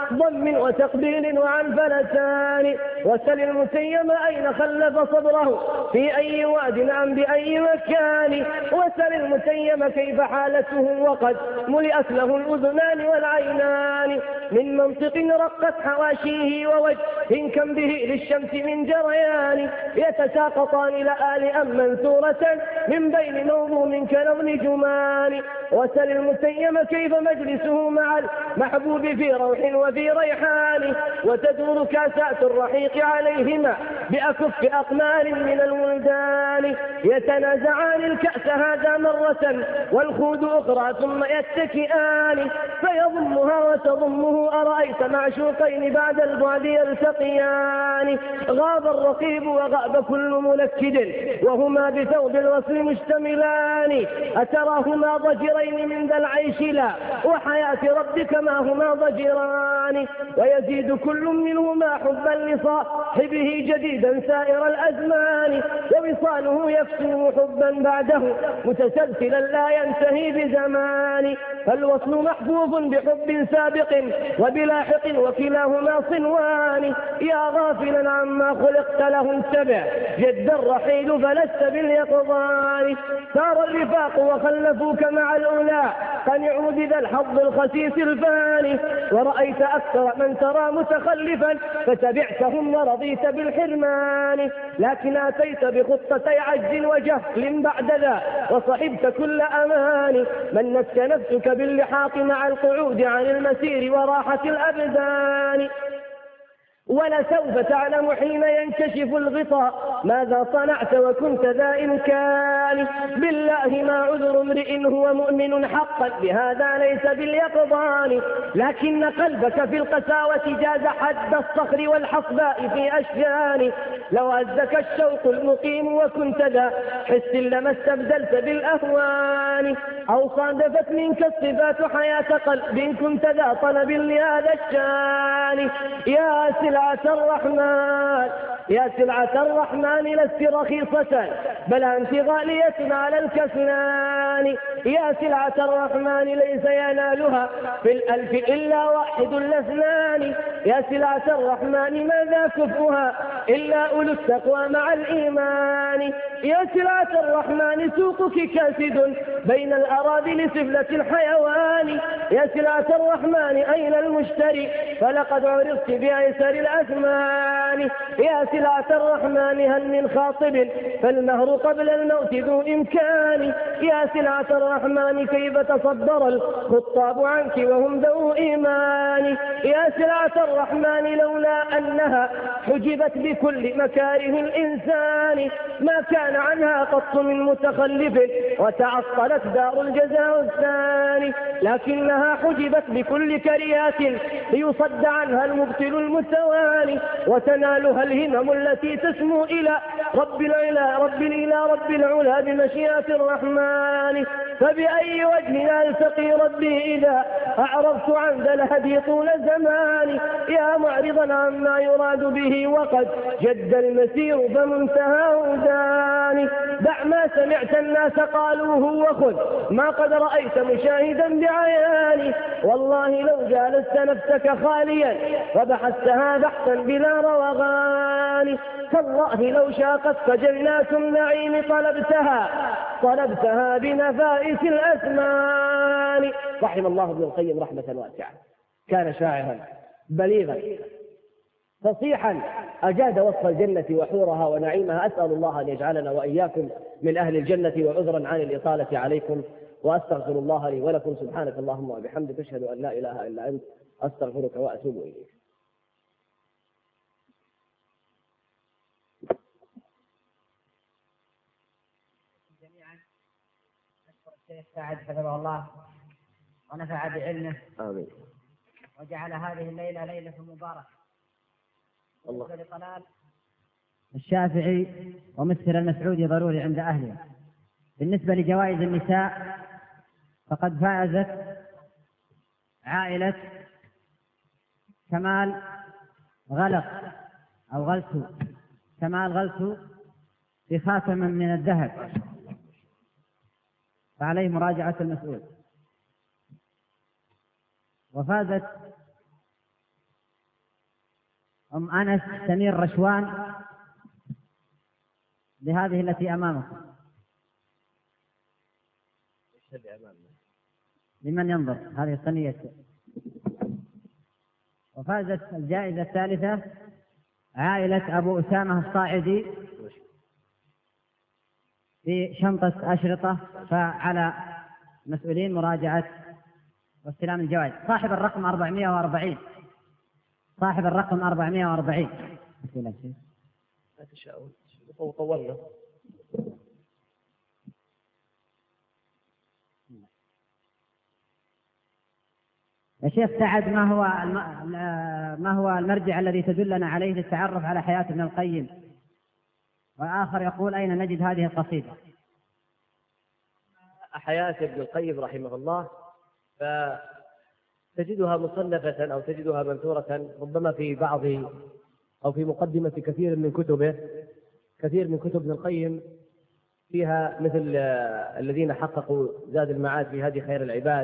ضم وتقبيل وعن فلتان. وسل المتيم أين خلف صبره في أي واد أم بأي مكان. وسل المتيم كيف حالته وقد ملئت له الأذنان والعينان. من منطق رقت حواشيه ووجه كم به للشمس من جريان. يتساقطان لآل أم منثورة من بين موضوم كلون جمان. وسل المتيم كيف مجلسه مع المحبوب في روح وفي ريحان. وتدور كاسات الرحيق عليهما بأكف أقمار من الولدان. يتنازعان الكأس هذا مرة والخود أخرى ثم يتكئان. فيضمها وتضمه أرأيت معشوقين بعد البعد يلتقيان. غاب الرقيب وغاب كل منكد وهما بثوب الوصل مشتملان. أتراهما ضجرين من ذا العيش لا وحياة ربك ما هما ضجران. ويزيد كل منهما حبا لصاحبه جديدا سائر الأزمان. ووصاله يكسو حبا بعده متسلسلا لا ينتهي بزمان. فالوصل محفوظ بحب سابق وبلاحق وكلاهما صنوان. يا غافلا عما خلقت له انتبع جد الرحيل فلست باليقظان. سار الرفاق وخلفوك مع الأولى قنعوا بذا الحظ الخسيس الفاني. ورأيت أكثر من ترى متخلفا فتبعتهم ورضيت بالحرمان. لكن أتيت بخطتي عجز وجهل بعد ذا وصحبت كل أمان. منتك نفسك باللحاق مع القعود عن المسير وراحة الأبدان. ولسوف تعلم حين ينكشف الغطاء ماذا صنعت وكنت ذا إمكان. بالله ما عذر امرئ هو مؤمن حقا بهذا ليس باليقظان. لكن قلبك في القساوة جاز حد الصخر والحصباء في أشجان. لو هزك الشوق المقيم وكنت ذا حس لما استبدلت بالأهوان. أو صادفت منك الصفات حياة قلب كنت ذا طلب لهذا الشان. يا سلعة الرحمن يا سلعة الرحمن لست رخيصة بل أنت غالية على الكسلان. يا سلعة الرحمن ليس ينالها في الألف إلا واحد الاثنان. يا سلعة الرحمن ماذا كفؤها إلا أولو التقوى مع الإيمان. يا سلعة الرحمن سوقك كاسد بين الأراذل سفلة الحيوان. يا سلعة الرحمن أين المشتري فلقد عرضت بأيسر الأثمان. يا سلعة الرحمن هل من خاطب فالمهر قبل الموت ذو إمكان. يا سلعة الرحمن كيف تصبر الخطاب عنك وهم ذو إيمان. يا سلعة الرحمن لولا أنها حجبت بكل مكاره الإنسان ما كان عنها قط من متخلف وتعطلت دار الجزاء الثاني. لكنها حجبت بكل كريات ليصد عنها المبطل المتواني وتنالها الهمم التي تسمو إلى رب العلا بمشيئة الرحمن. فبأي وجه ألتقي ربي إذا أعرضت عن ذا الهدي طول زماني. يا معرضا عما يراد به وقد جد المسير فمنتهى داني. دع ما سمعت الناس قالوه وخذ ما قد رأيت مشاهدا بعياني. والله لو جالست نفسك خاليا وبحثتها بحثا بلا روغان. تالله لو شاقتك جنات النعيم طلبتها بنفائس الأثمان. رحم الله ابن القيم رحمة واسعة. كان شاعرا بليغا فصيحا أجاد وصف الجنة وحورها ونعيمها. أسأل الله أن يجعلنا وإياكم من أهل الجنة وعذرا عن الإطالة عليكم. وأستغفر الله لي ولكم. سبحانك اللهم وبحمدك أشهد أن لا إله إلا أنت أستغفرك وأتوب إليك. جميعا أشكر الشيخ سعد حفظه الله ونفع بعلمه. آمين. وجعل هذه الليلة ليلة مباركة. الله. بالنسبة لطلال الشافعي ومسر المسعودي ضروري عند أهله. بالنسبة لجوائز النساء فقد فازت عائلة كمال غلسو بخاتم من الذهب فعليه مراجعة المسؤول. وفازت أم أنس سمير رشوان لهذه التي أمامكم. لمن ينظر هذه الصينية. وفازت الجائزة الثالثة عائلة أبو أسامة الصاعدي في شنطة أشرطة، فعلى مسؤولين مراجعة واستلام الجوائز. صاحب الرقم 440. صاحب الرقم 440. لا تشاءون طولنا. يا شيخ سعد، ما هو المرجع الذي تدلنا عليه للتعرف على حياة ابن القيم؟ وآخر يقول أين نجد هذه القصيدة؟ حياة ابن القيم رحمه الله فتجدها مصنفة أو تجدها منثورة ربما في بعض أو في مقدمة كثير من كتبه. كثير من كتب ابن القيم فيها مثل الذين حققوا زاد المعاد في هدي خير العباد،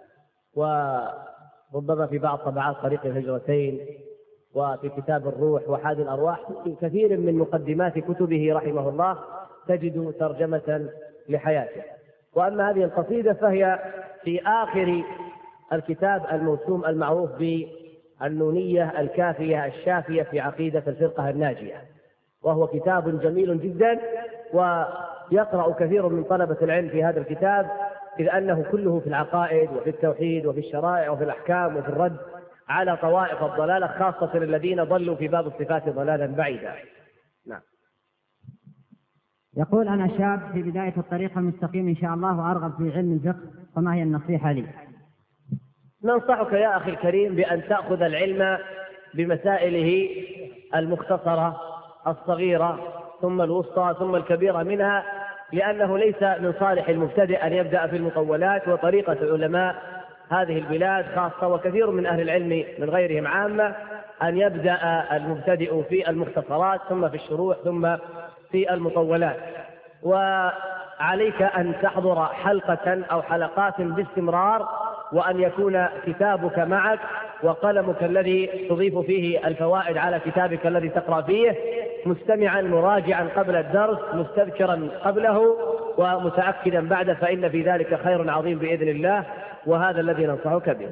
وربما في بعض طبعات طريق الهجرتين، وفي كتاب الروح وحاد الأرواح. في كثير من مقدمات كتبه رحمه الله تجد ترجمة لحياته. وأما هذه القصيدة فهي في آخر الكتاب الموسوم المعروف بالنونية الكافية الشافية في عقيدة الفرقة الناجية، وهو كتاب جميل جدا، ويقرأ كثير من طلبة العلم في هذا الكتاب، إذ أنه كله في العقائد وفي التوحيد وفي الشرائع وفي الأحكام وفي الرد على طوائف الضلالة، خاصة الذين ضلوا في باب الصفات ضلالا بعيدا. نعم. يقول أنا شاب في بداية الطريق المستقيم إن شاء الله وأرغب في علم الفقه، فما هي النصيحة لي؟ ننصحك يا أخي الكريم بأن تأخذ العلم بمسائله المختصرة الصغيرة ثم الوسطى ثم الكبيرة منها، لأنه ليس من صالح المبتدئ أن يبدأ في المطولات، وطريقة علماء هذه البلاد خاصة وكثير من أهل العلم من غيرهم عامة أن يبدأ المبتدئ في المختصرات ثم في الشروح ثم في المطولات. وعليك أن تحضر حلقة أو حلقات باستمرار، وأن يكون كتابك معك وقلمك الذي تضيف فيه الفوائد على كتابك الذي تقرأ فيه، مستمعا مراجعا قبل الدرس، مستذكرا قبله ومتأكدا بعد، فإن في ذلك خير عظيم بإذن الله، وهذا الذي ننصحك به.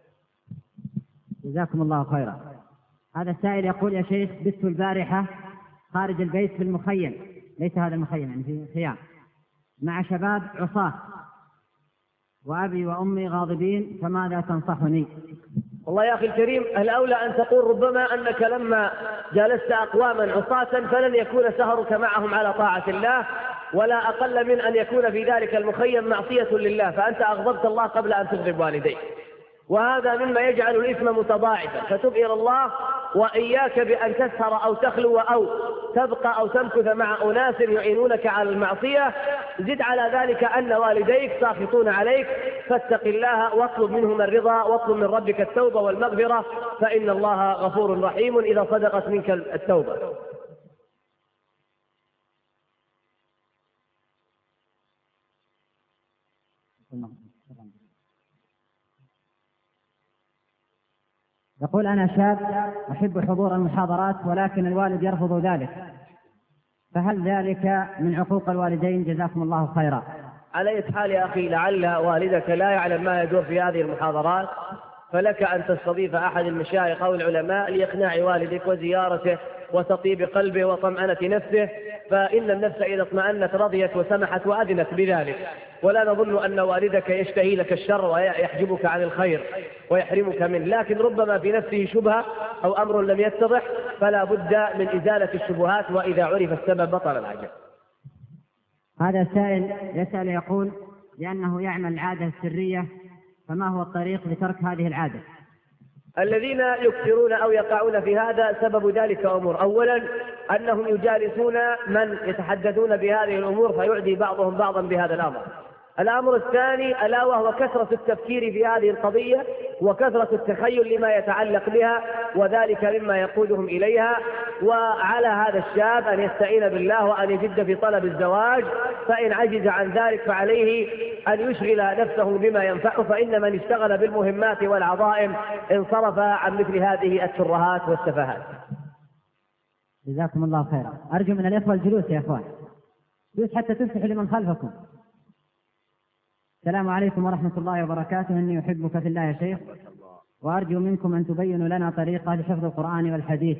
جزاكم الله خيرا. هذا السائل يقول يا شيخ بت البارحة خارج البيت في المخيم، ليس هذا المخيم يعني في خيام، مع شباب عصاة، وأبي وأمي غاضبين، فماذا تنصحني؟ والله يا أخي الكريم، الأولى أن تقول ربما أنك لما جالست أقواما عصاة فلن يكون سهرك معهم على طاعة الله، ولا أقل من أن يكون في ذلك المخيم معصية لله، فأنت أغضبت الله قبل أن تغضب والديك، وهذا مما يجعل الإثم متضاعفا. فتب إلى الله، وإياك بأن تسهر أو تخلو أو تبقى أو تمكث مع أناس يعينونك على المعصية. زد على ذلك أن والديك ساخطون عليك، فاتق الله واطلب منهم الرضا، واطلب من ربك التوبة والمغفرة، فإن الله غفور رحيم إذا صدقت منك التوبة. يقول أنا شاب أحب حضور المحاضرات ولكن الوالد يرفض ذلك، فهل ذلك من عقوق الوالدين؟ جزاكم الله خيرا. على أي حال يا أخي، لعل والدك لا يعلم ما يدور في هذه المحاضرات، فلك أن تستضيف أحد المشايخ أو العلماء لإقناع والدك وزيارته وتطيب قلبه وطمأنة نفسه، فإن النفس إذا اطمأنت رضيت وسمحت وأذنت بذلك. ولا نظن أن والدك يشتهي لك الشر ويحجبك عن الخير ويحرمك منه، لكن ربما في نفسه شبهة أو أمر لم يتضح، فلا بد من إزالة الشبهات، وإذا عرف السبب بطل العجب. هذا سائل يسأل يقول لأنه يعمل العادة السرية، فما هو الطريق لترك هذه العادة؟ الذين يكثرون أو يقعون في هذا سبب ذلك أمور. أولا أنهم يجالسون من يتحدثون بهذه الأمور فيعدي بعضهم بعضا بهذا الأمر. الأمر الثاني ألا وهو كثرة التفكير في هذه القضية وكثرة التخيل لما يتعلق بها، وذلك مما يقودهم إليها. وعلى هذا الشاب أن يستعين بالله وأن يجد في طلب الزواج، فإن عجز عن ذلك فعليه أن يشغل نفسه بما ينفعه، فإن من اشتغل بالمهمات والعظائم انصرف عن مثل هذه الترهات والسفهات. جزاكم الله خيرا. أرجو من الإخوة الجلوس يا إخوان، جلوس حتى تفتحوا لمن خلفكم. السلام عليكم ورحمة الله وبركاته. إني أحبك في الله يا شيخ، وأرجو منكم أن تبينوا لنا طريقة لحفظ القرآن والحديث.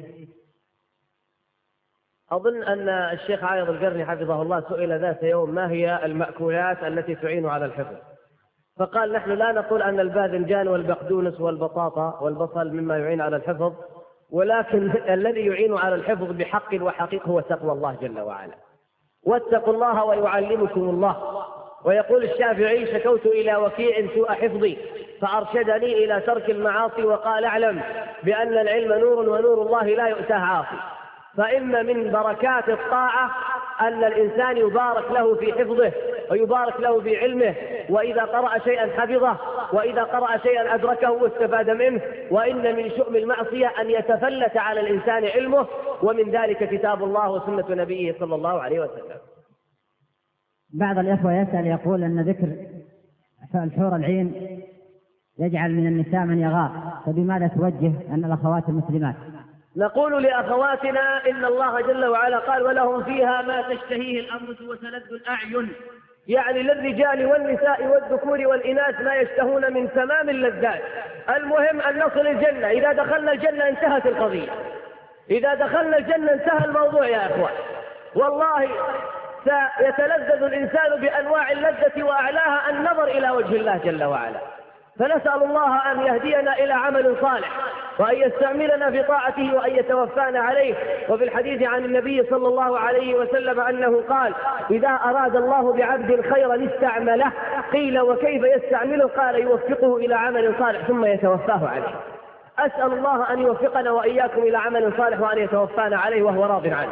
أظن أن الشيخ عايض القرني حفظه الله سئل ذات يوم ما هي المأكولات التي تعين على الحفظ، فقال نحن لا نقول أن الباذنجان والبقدونس والبطاطا والبصل مما يعين على الحفظ، ولكن الذي يعين على الحفظ بحق وحقيق هو تقوى الله جل وعلا. واتقوا الله ويعلمكم الله. ويقول الشافعي شكوت إلى وكيع سوء حفظي فأرشدني إلى ترك المعاصي وقال اعلم بأن العلم نور ونور الله لا يؤتاه عاصي. فإن من بركات الطاعة أن الإنسان يبارك له في حفظه ويبارك له في علمه، وإذا قرأ شيئا حفظه، وإذا قرأ شيئا أدركه واستفاد منه. وإن من شؤم المعصية أن يتفلت على الإنسان علمه، ومن ذلك كتاب الله وسنة نبيه صلى الله عليه وسلم. بعض الإخوة يسأل يقول أن ذكر الحور العين يجعل من النساء من يغار، فبماذا توجه أن الأخوات المسلمات؟ نقول لأخواتنا إن الله جل وعلا قال ولهم فيها ما تشتهيه الأنفس وتلذ الأعين، يعني للرجال والنساء والذكور والإناث ما يشتهون من تمام اللذات. المهم أن نصل الجنة. إذا دخلنا الجنة انتهت القضية، إذا دخلنا الجنة انتهى الموضوع يا أخوان. والله سيتلذذ الإنسان بأنواع اللذة وأعلاها النظر إلى وجه الله جل وعلا. فنسأل الله أن يهدينا إلى عمل صالح، وأن يستعملنا في طاعته، وأن يتوفانا عليه. وفي الحديث عن النبي صلى الله عليه وسلم أنه قال إذا أراد الله بعبد خيرا استعمله. قيل وكيف يستعمله؟ قال يوفقه إلى عمل صالح ثم يتوفاه عليه. أسأل الله أن يوفقنا وإياكم إلى عمل صالح وأن يتوفانا عليه وهو راض عنه.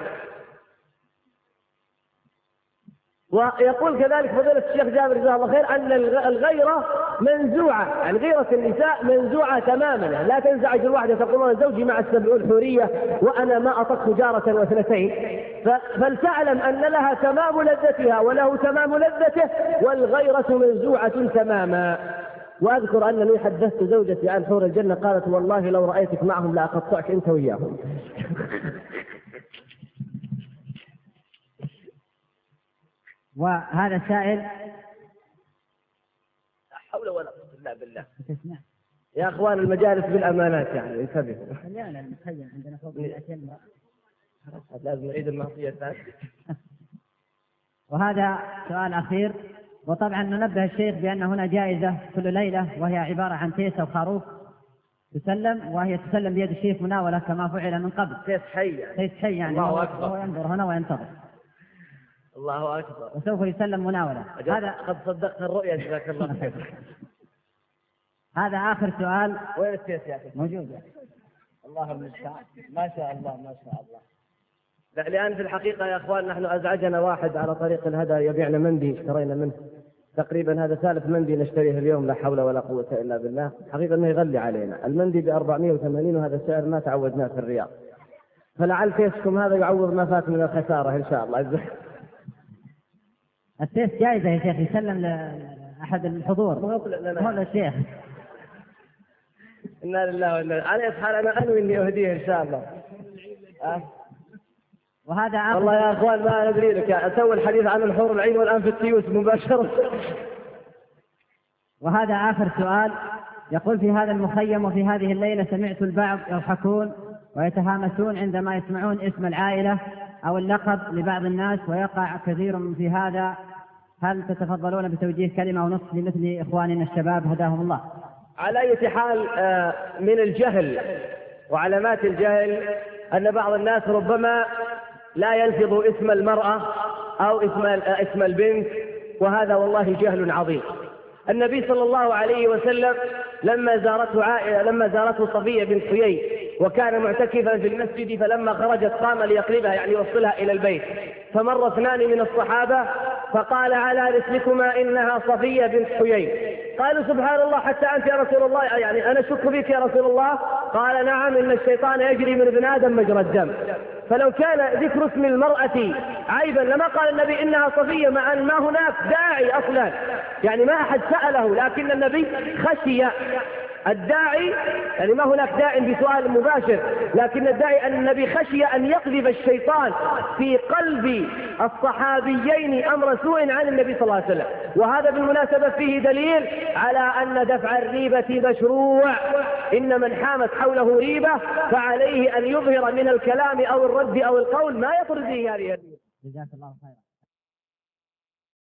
ويقول كذلك فضيلة الشيخ جابر جزاه الله خير أن الغيرة منزوعة، يعني غيرة النساء منزوعة تماما، لا تنزعج الواحدة تقولون زوجي مع 70 حورية وأنا ما أطقت جارة واثنتين. فلتعلم أن لها تمام لذتها وله تمام لذته، والغيرة منزوعة تماما. وأذكر أنني حدثت زوجتي عن حور الجنة قالت والله لو رأيتك معهم لأقطعك أنت وياهم. وهذا السائل لا حول ولا قوة إلا بالله. يا أخوان المجالس بالأمانات يعني انتبهوا. عندنا فوق 200 لازم نعيد المعصية الثانية. وهذا سؤال أخير. وطبعا ننبه الشيخ بأن هنا جائزة كل ليلة، وهي عبارة عن تيس أو خروف تسلم، وهي تسلم بيد الشيخ مناولة كما فعل من قبل. تيس حي يعني الله أكبر. هو ينظر هنا وينتظر. الله أكبر. وسوف يسلم مناولة. هذا قد صدقت الرؤيا جزاك الله خير. هذا آخر سؤال. وين التيس يا أخي؟ موجود يعني. الله المستعان. ما شاء الله ما شاء الله. لا لأن في الحقيقة يا أخوان نحن أزعجنا واحد على طريق الهدى يبيعنا مندي اشترينا منه تقريبا، هذا ثالث مندي نشتريه اليوم لا حول ولا قوة إلا بالله. حقيقة أنه يغلي علينا المندي ب480، وهذا السعر ما تعودناه في الرياض. فلعل تيسكم هذا يعوض ما فات من الخسارة إن شاء الله. التيس جائزة يا شيخ، يسلم لأحد الحضور. هذا الشيخ. إنا لله وإنا عليه حال أنا أنوي إني أهديه إن شاء الله. وهذا آخر. والله يا أخوان ما ندري لك أسوي الحديث عن الحور العين والآن في التيوس مباشرة. وهذا آخر سؤال. يقول في هذا المخيم وفي هذه الليلة سمعت البعض يضحكون ويتهامسون عندما يسمعون اسم العائلة أو اللقب لبعض الناس، ويقع كثير في هذا. هل تتفضلون بتوجيه كلمة ونصف لمثل إخواننا الشباب هداهم الله؟ على أي حال من الجهل وعلامات الجهل أن بعض الناس ربما لا يلفظ اسم المرأة أو اسم البنت، وهذا والله جهل عظيم. النبي صلى الله عليه وسلم لما زارته صفية بنت حيي وكان معتكفا في المسجد، فلما خرجت قام ليقلبها يعني يوصلها إلى البيت، فمر اثنان من الصحابة فقال على رسلكما إنها صفية بنت حيي. قالوا سبحان الله حتى أنت يا رسول الله، يعني أنا أشك بك يا رسول الله. قال نعم إن الشيطان يجري من ابن آدم مجرى الدم. فلو كان ذكر اسم المرأة عيبا لما قال النبي إنها صفية، مع أن ما هناك داعي أصلا، يعني ما أحد سأله، لكن النبي خشي الداعي يعني ما هناك داع بسؤال مباشر، لكن الداعي أن النبي خشي أن يقذف الشيطان في قلب الصحابيين أمر سوء عن النبي صلى الله عليه وسلم. وهذا بالمناسبة فيه دليل على أن دفع الريبة مشروع. إن من حامت حوله ريبة فعليه أن يظهر من الكلام أو الرد أو القول ما يطرد به هذه الريبة. جزاك الله خيرا.